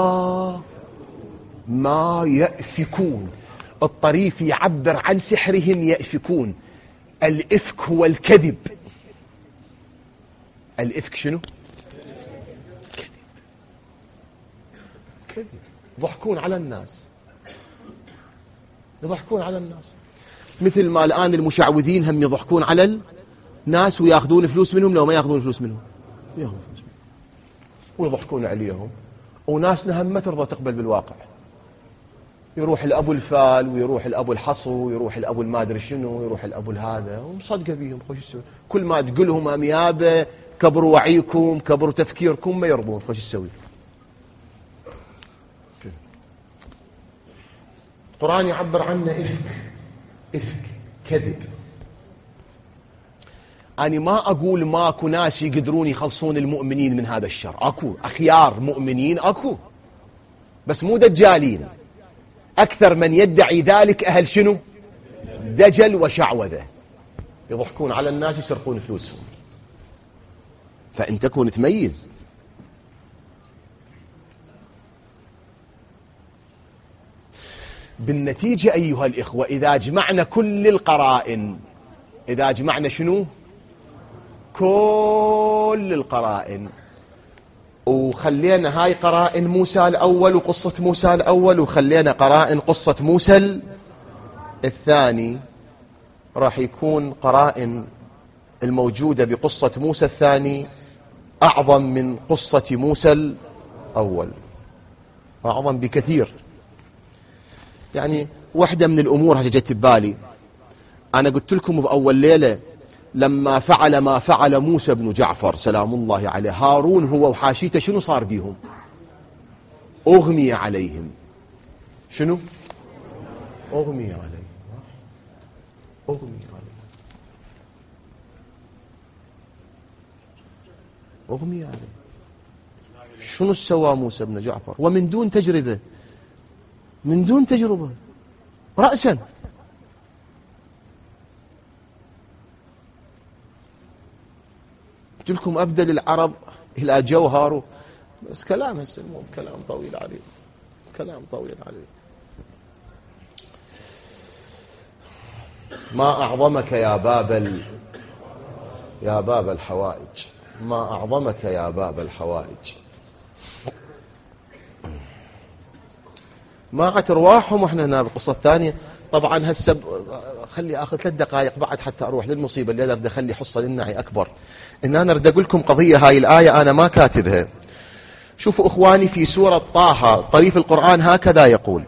ما يأفكون. الطريف يعبر عن سحرهم يأفكون. الإفك هو الكذب. الإفك شنو؟ كذب. يضحكون على الناس، مثل ما الآن المشعوذين هم يضحكون على الناس وياخذون فلوس منهم. لو ما ياخذون فلوس منهم ويضحكون عليهم. وناسنا هم ما ترضى تقبل بالواقع. يروح الأبو الفال، ويروح الأبو الحصو، ويروح الأبو المادري شنو، ويروح الأبو الهذا، ومصدقة بيهم. كل ما تقولهم أميابة كبروا وعيكم، كبروا تفكيركم، ما يرضون. خوش تسوي؟ القرآن يعبر عنه إفك، كذب. أنا ما أقول ماكو ناس يقدرون يخلصون المؤمنين من هذا الشر، أكو أخيار مؤمنين أكو، بس مو دجالين. أكثر من يدعي ذلك أهل شنو؟ دجل وشعوذة، يضحكون على الناس، يسرقون فلوسهم. فأنت تكون تميز. بالنتيجة أيها الإخوة إذا جمعنا كل القرائن، إذا جمعنا شنو؟ كل القرائن، وخلينا هاي قرائن موسى الأول وقصة موسى الأول، وخلينا قرائن قصة موسى الثاني، راح يكون قرائن الموجودة بقصة موسى الثاني أعظم من قصة موسى الأول، أعظم بكثير. يعني واحدة من الأمور هجت ببالي، أنا قلت لكم بأول ليلة لما فعل ما فعل موسى بن جعفر سلام الله عليه، هارون هو وحاشيته شنو صار بيهم؟ أغمي عليهم. شنو؟ أغمي عليهم، أغمي عليهم، أغمي عليهم. شنو سوى موسى بن جعفر؟ ومن دون تجربة، من دون تجربة، رأسا. قلت لكم أبدل العرض إلى جوهر، بس كلام هسه مو كلام طويل عليه، كلام طويل عليه. ما أعظمك يا باب الحوائج، ما أعظمك يا باب الحوائج. ما أرواحهم واحنا هنا بالقصة الثانية. طبعا هسه خلي اخذ 3 دقائق بعد حتى اروح للمصيبة اللي اريد اخلي حصة للنعي اكبر. ان انا اريد اقول لكم قضية، هاي الآية انا ما كاتبها. شوفوا اخواني في سورة طه طريف القرآن هكذا يقول: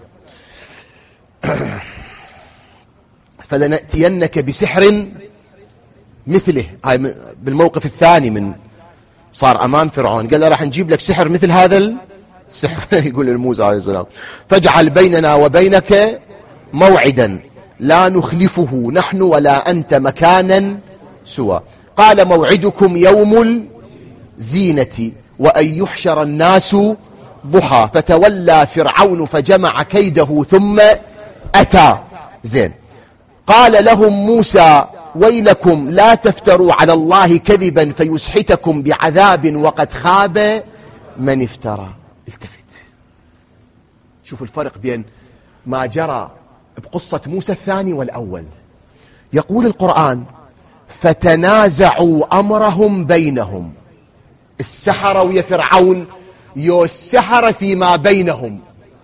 فلنأتينك بسحر مثله. هاي بالموقف الثاني من صار امام فرعون، قال له راح نجيب لك سحر مثل هذا السحر. يقول لموسى عليه السلام: فاجعل بيننا وبينك موعدا لا نخلفه نحن ولا أنت مكانا سوى. قال: موعدكم يوم الزينة وأن يحشر الناس ضحى. فتولى فرعون فجمع كيده ثم أتى. زين. قال لهم موسى: ويلكم لا تفتروا على الله كذبا فيسحتكم بعذاب وقد خاب من افترى. التفت، شوفوا الفرق بين ما جرى بقصة موسى الثاني والأول. يقول القرآن: فتنازعوا أمرهم بينهم. السحرة ويا فرعون، يو السحرة فيما بينهم.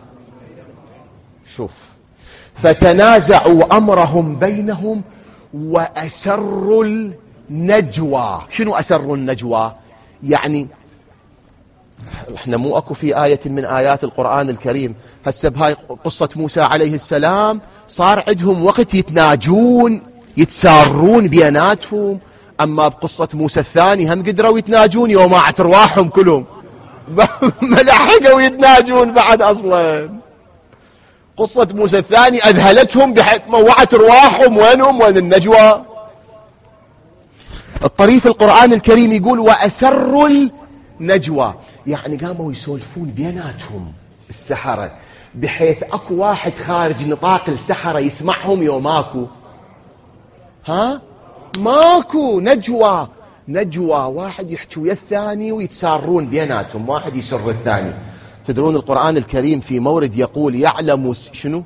شوف، فتنازعوا أمرهم بينهم وأسروا النجوى. شنو أسروا النجوى؟ يعني احنا مو اكو في آية من آيات القرآن الكريم هسه بهاي قصة موسى عليه السلام صار عندهم وقت يتناجون يتسارون بيناتهم، اما بقصة موسى الثاني هم قدروا يتناجون يوم ارواحهم كلهم ما لحقوا يتناجون بعد. اصلا قصة موسى الثاني اذهلتهم بحيث موعت ارواحهم. وين النجوى؟ الطريف القرآن الكريم يقول: وأسروا النجوى، يعني قاموا يسولفون بيناتهم السحرة بحيث اكو واحد خارج نطاق السحرة يسمعهم يوم ماكو. ماكو نجوى واحد يحكي ويا الثاني ويتسارون بيناتهم، واحد يسر الثاني. تدرون القرآن الكريم في مورد يقول: يعلم شنو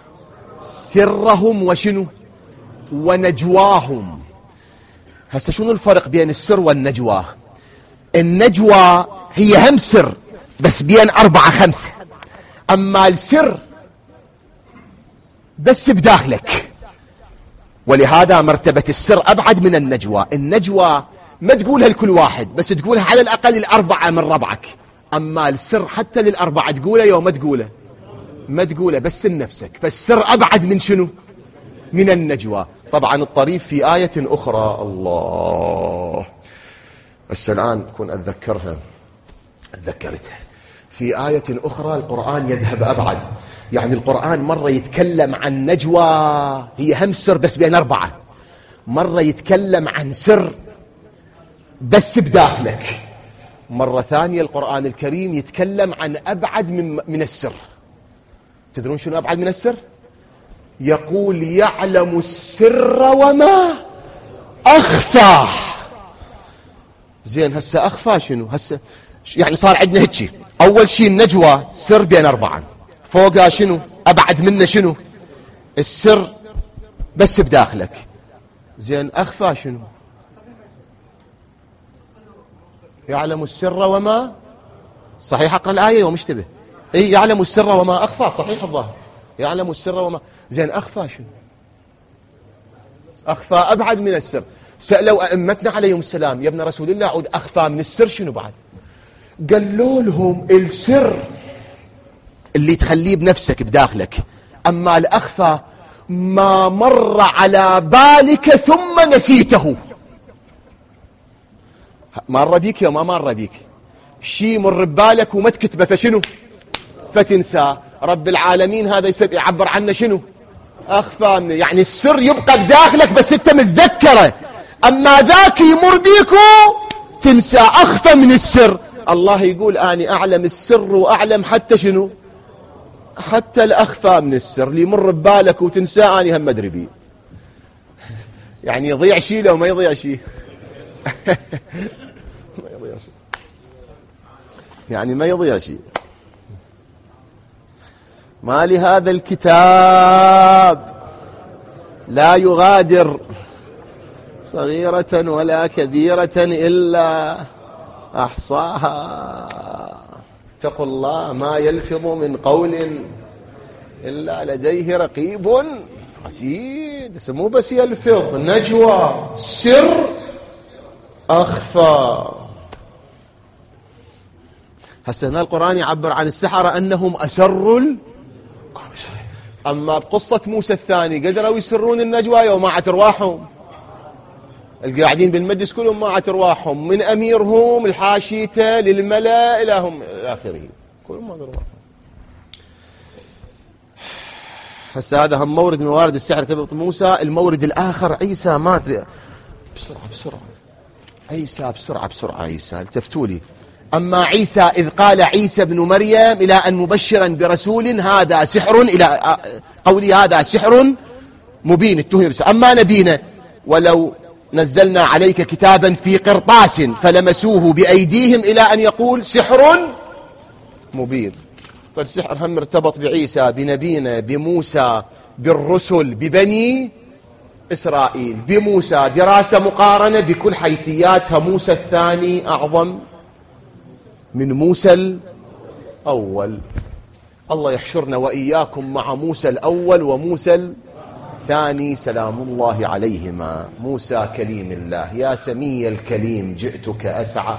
سرهم وشنو ونجواهم. هسه شنو الفرق بين السر والنجوى؟ النجوى هي هم سر بس بين 4-5، اما السر بس بداخلك، ولهذا مرتبة السر ابعد من النجوى. النجوى ما تقولها لكل واحد، بس تقولها على الاقل 4 من ربعك، اما السر حتى لل4 تقوله يوم ما تقوله بس لنفسك. فالسر ابعد من شنو؟ من النجوى. طبعا الطريف في آية اخرى، الله بس الآن كون أتذكرتها. في آية أخرى القرآن يذهب أبعد. يعني القرآن مرة يتكلم عن نجوى هي هم سر بس بين 4، مرة يتكلم عن سر بس بداخلك، مرة ثانية القرآن الكريم يتكلم عن أبعد من السر. تدرون شنو أبعد من السر؟ يقول: يعلم السر وما أخفى. زين، هسه أخفى شنو؟ هسه يعني صار عندنا هيك: أول شيء النجوى سر بين 4، فوقها شنو؟ أبعد منه شنو؟ السر بس بداخلك. زين أخفى شنو؟ يعلم السر وما، صحيح أقرأ الآية ومشتبه، إيه يعلم السر وما أخفى، صحيح الظاهر يعلم السر وما. زين أخفى شنو؟ أخفى أبعد من السر. سألوا أئمتنا عليهم السلام: يا ابن رسول الله عود أخفى من السر شنو بعد؟ قالوا لهم: السر اللي تخليه بنفسك بداخلك، أما الأخفى ما مر على بالك ثم نسيته. مر بيك يا ما مر بيك، شي مر ببالك وما تكتبه فشنو؟ فتنسى. رب العالمين هذا يعبر عنه شنو؟ أخفى من، يعني السر يبقى بداخلك بس أنت متذكره، أما ذاك يمر بيكو تنسى. أخفى من السر. الله يقول: أني أعلم السر وأعلم حتى شنو؟ حتى الأخفى من السر اللي يمر ببالك وتنسى، أني هم أدري بيه. يعني يضيع شيء لو ما يضيع شيء. ما يضيع شيء، يعني ما يضيع شيء. ما لهذا الكتاب لا يغادر صغيرة ولا كبيرة إلا أحصاها. اتقوا الله ما يلفظ من قول إلا لديه رقيب عتيد. مو بس يلفظ، نجوى، سر، أخفى. هسه هنا القرآن يعبر عن السحرة أنهم أسروا أما بقصة موسى الثاني قدروا يسرون النجوى ومعت أرواحهم. القاعدين بالمجلس كلهم معت أرواحهم، من أميرهم الحاشيته للملأ إلى هم إلى آخره، كلهم معت أرواحهم. هسه هذا هم مورد من موارد السحر تبع موسى. المورد الآخر عيسى مات. بسرعة عيسى، بسرعة عيسى، التفتوا لي. أما عيسى إذ قال عيسى ابن مريم إلى أن مبشرا برسول هذا سحر، إلى قولي هذا سحر مبين اتهم بس. أما نبينا: ولو نزلنا عليك كتابا في قرطاس فلمسوه بأيديهم، إلى أن يقول سحر مبين. فالسحر هم ارتبط بعيسى، بنبينا، بموسى، بالرسل، ببني إسرائيل. بموسى دراسة مقارنة بكل حيثياتها. موسى الثاني أعظم من موسى الأول. الله يحشرنا وإياكم مع موسى الأول وموسى الثاني سلام الله عليهما. موسى كليم الله. يا سمي الكليم جئتك أسعى.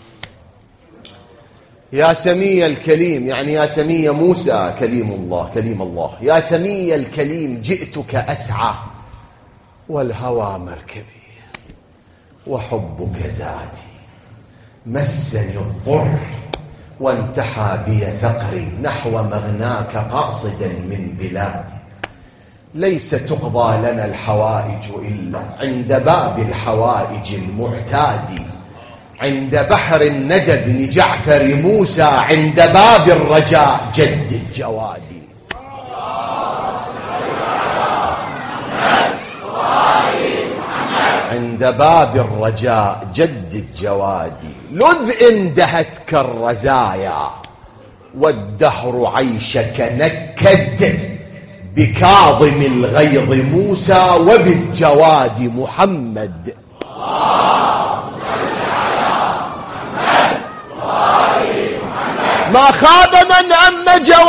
يا سمي الكليم يعني يا سمي موسى كليم الله. يا سمي الكليم جئتك أسعى، والهوى مركبي وحبك زادي. مسني الضر وانتحى بي ثقري نحو مغناك قاصدا من بلادي. ليس تقضى لنا الحوائج إلا عند باب الحوائج المعتاد. عند بحر الندى بن جعفر موسى، عند باب الرجاء جدد جوادي. عند باب الرجاء جدد جوادي. لذ اندهتك الرزايا والدهر عيشك نكد. بكاظم الغيظ موسى وبالجواد محمد. ما خاب من أم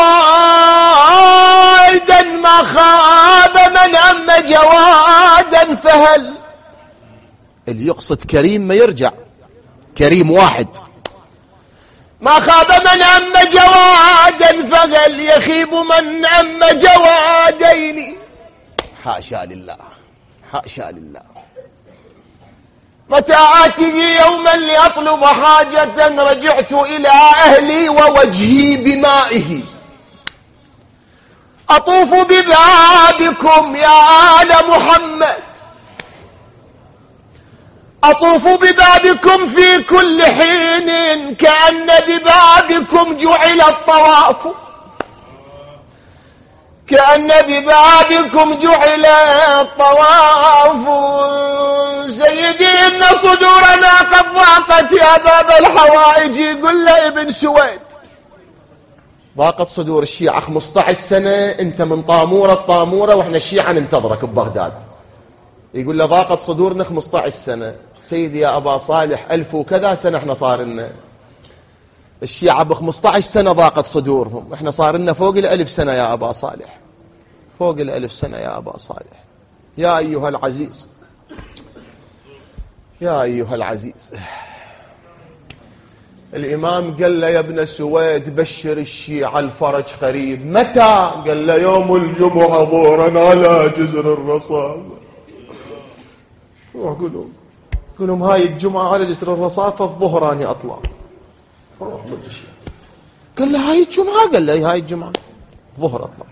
جوادا، ما خاب من أم جوادا، فهل اللي يقصد كريم ما يرجع كريم واحد. ما خاب من أم جوادا فهل يخيب من أم جوادين. حاشا لله، حاشا لله. متى آتي يوما لأطلب حاجة رجعت إلى أهلي ووجهي بمائه. أطوف ببابكم يا آل محمد، أطوف ببابكم في كل حين كأن ببابكم جعل الطواف. كأن ببابكم جعل الطواف. سيدي إن صدورنا قد ضاقت يا باب الحوائج. يقول له ابن سويد ضاقت صدور الشيعة 15 سنة، انت من طامورة الطامورة واحنا الشيعة ننتظرك ببغداد. يقول له ضاقت صدورنا 15 سنة. سيدي يا أبا صالح 1000 وكذا سنة احنا صار لنا. الشيعة ب15 سنة ضاقت صدورهم، احنا صار لنا فوق 1000 سنة يا أبا صالح، فوق 1000 سنة يا أبا صالح. يا أيها العزيز، يا أيها العزيز، الإمام قال له يا ابن سويد بشر الشيعة الفرج قريب. متى؟ قال له يوم الجمعة ظهرا على جزر الرصاف. روح قولهم هاي الجمعة على جسر الرصافة الظهر أنا أطلع. روح قول الشيعة. قال له هاي الجمعة؟ قال له هاي الجمعة ظهر أطلع.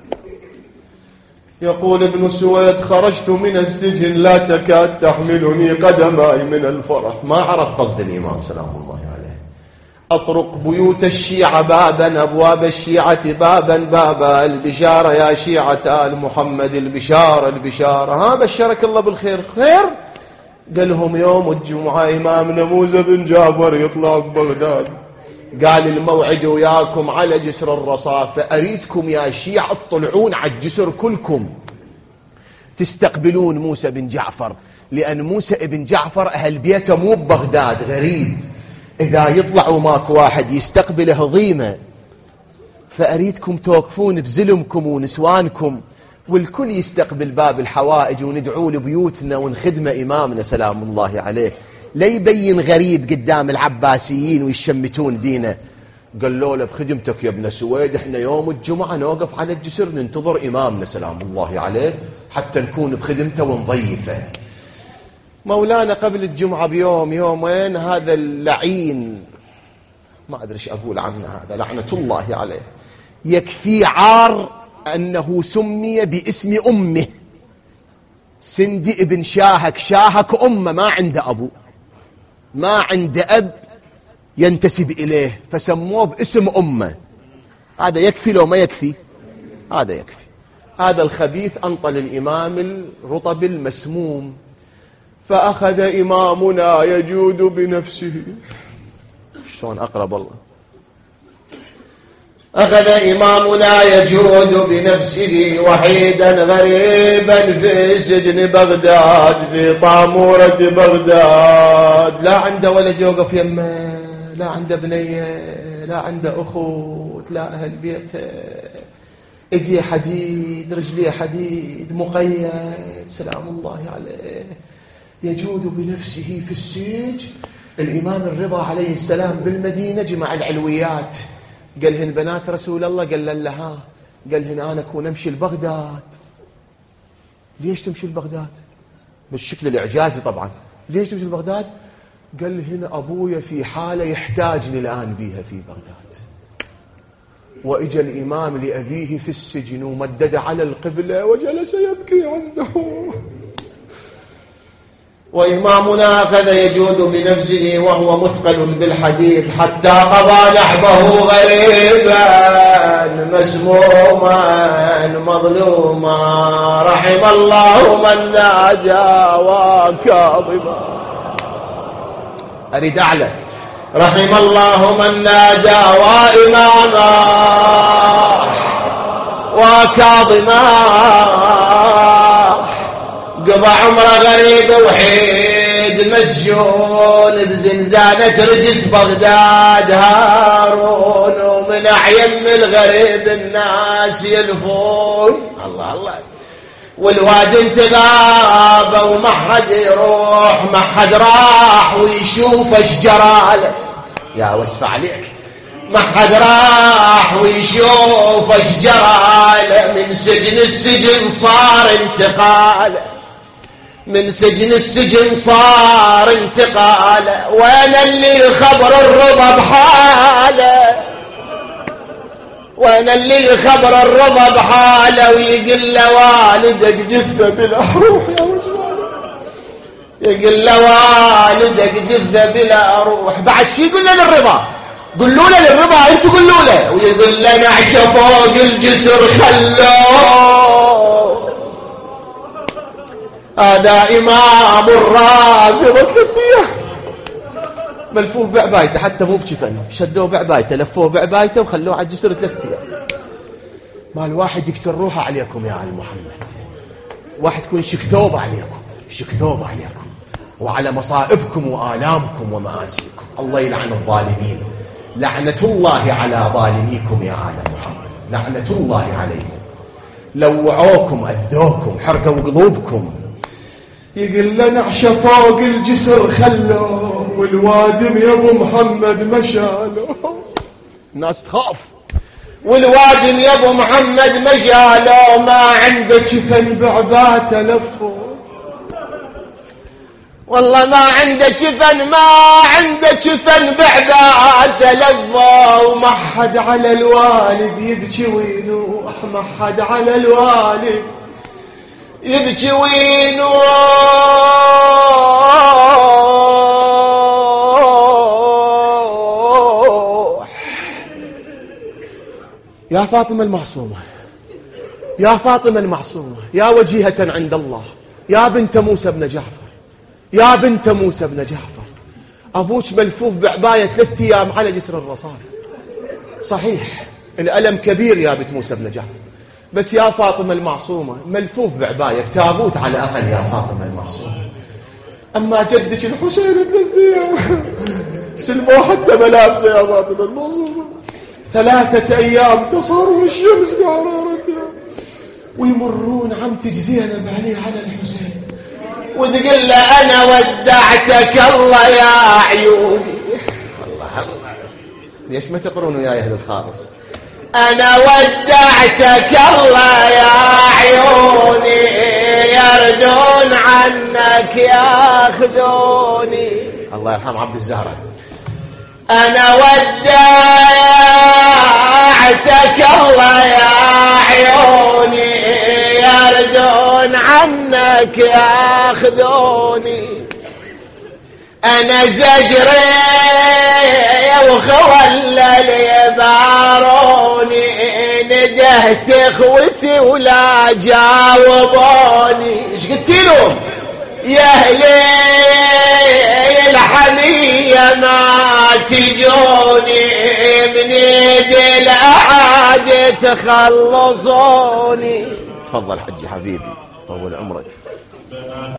يقول ابن سويد خرجت من السجن لا تكاد تحملني قدماي من الفرح. ما عرف قصد الإمام سلام الله عليه. أطرق بيوت الشيعة بابا، أبواب الشيعة بابا بابا، البشارة يا شيعة آل محمد، البشارة البشارة. ها بشرك الله بالخير. خير؟ قال لهم يوم الجمعة إمامنا موسى بن جعفر يطلع ببغداد، قال الموعد وياكم على جسر الرصافة، أريدكم يا شيعة تطلعون على الجسر كلكم تستقبلون موسى بن جعفر، لأن موسى بن جعفر أهل بيته مو ببغداد، غريب، إذا يطلعوا ماكو واحد يستقبله ضيمة، فأريدكم توقفون بزلمكم ونسوانكم والكل يستقبل باب الحوائج وندعو لبيوتنا ونخدم إمامنا سلام الله عليه، لا يبين غريب قدام العباسيين ويشمتون دينه. قالوا له بخدمتك يا ابن سويد احنا يوم الجمعة نوقف على الجسر ننتظر إمامنا سلام الله عليه حتى نكون بخدمته ونضيفه. مولانا قبل الجمعة بيوم يومين هذا اللعين، ما أدري ايش أقول عنه، هذا لعنة الله عليه، يكفي عار أنه سمي باسم أمه، سندي ابن شاهك، شاهك أمه ما عنده أبو، ما عنده أب ينتسب إليه فسموه باسم أمه. هذا يكفي لو ما يكفي؟ هذا يكفي. هذا الخبيث أنطل الإمام الرطب المسموم، فأخذ إمامنا يجود بنفسه. شلون أقرب الله؟ أخذ إمامنا يجود بنفسه وحيدا غريبا في سجن بغداد، في طامورة بغداد، لا عنده ولد يوقف يمه، لا عنده بنية، لا عنده أخوت، لا أهل بيته، ايديه حديد، رجليه حديد، مقيد سلام الله عليه، يجود بنفسه في السجن. الإمام الرضا عليه السلام بالمدينة جمع العلويات، قال هن بنات رسول الله، قال لها، قال هن أنا أكون أمشي لبغداد. ليش تمشي لبغداد؟ بالشكل الإعجازي طبعا. ليش تمشي لبغداد؟ قال هن أبويا في حالة يحتاجني الآن بيها في بغداد. وإجا الإمام لأبيه في السجن ومدد على القبلة وجلس يبكي عنده، وإمامنا أخذ يجود بنفسه وهو مثقل بالحديد حتى قضى نحبه غريبا مسموما مظلوما. رحم الله من ناجى وكاظما. أريد أعلى. رحم الله من ناجى وإماما وكاظما، قضى عمره غريب وحيد مسجون بزنزانة رجس بغداد هارون، ومن أعيم الغريب الناس يلفون. الله الله. والواد انتغاب وما حد يروح، ما حد راح ويشوف ايش جراله، يا وسف عليك، ما حد راح ويشوف ايش جراله. من سجن السجن صار انتقاله، من سجن السجن صار انتقاله. وين اللي خبر الرضا بحاله؟ وين اللي خبر الرضا بحاله ويقول له والدك جثة بلا روح يا وجواله، يقول له والدك جثة بلا روح. بعد شي يقول له للرضا؟ قولوا له للرضا، انتوا قولوا له. ويقول له نعش فوق الجسر خلوه، هذا إمام الرافضة 3 أيام ملفوه بعبايته، حتى مو بجفن، شدوه بعبايته، لفوه بعبايته وخلوه على الجسر 3 أيام. والواحد يقتل روحه عليكم يا آل محمد، واحد يكون شكثوب عليكم، شكثوب عليكم وعلى مصائبكم وآلامكم ومآسيكم. الله يلعن الظالمين، لعنة الله على ظالميكم يا آل محمد، لعنة الله عليكم. لوعوكم أذوكم حرقوا قلوبكم. يقول لنا عشا فوق الجسر خلوه والوادم يا ابو محمد مشاله. الناس تخاف. والوادم يا ابو محمد مشاله ما عنده شفن بعباته لفه. والله ما عنده شفن، ما عنده شفن بعباته لفه. وما حد على الوالد يبكي وينوح، ما حد على الوالد يبكي وينوح. يا فاطمة المعصومة، يا فاطمة المعصومة، يا وجيهة عند الله، يا بنت موسى بن جعفر، يا بنت موسى بن جعفر، أبوك ملفوف بعباية 3 أيام على جسر الرصاف. صحيح الألم كبير يا بنت موسى بن جعفر، بس يا فاطمة المعصومة ملفوف بعباية بتابوت على أهل يا فاطمة المعصومة. أما جدك الحسين 3 أيام سلموا حتى ملابسه يا فاطمة المعصومة. 3 أيام تصاروا الشمس بحرارتها ويمرون عمتك زينب عليه على الحسين وتقول له أنا ودعتك الله يا عيوني. الله الله، ليش ما تقرون وياي أهل الخالص؟ أنا ودعتك الله يا عيوني يردون عنك ياخذوني. الله يرحم عبد الزهرة. أنا ودعتك الله يا عيوني يردون عنك ياخذوني. أنا زجري وخولل يباروني ندهت اخوتي ولا جاوبوني. ايش قلت لهم؟ يا اهلي الحمية ما تجوني من يد الأعادي تخلصوني. تفضل حجي حبيبي طول عمرك.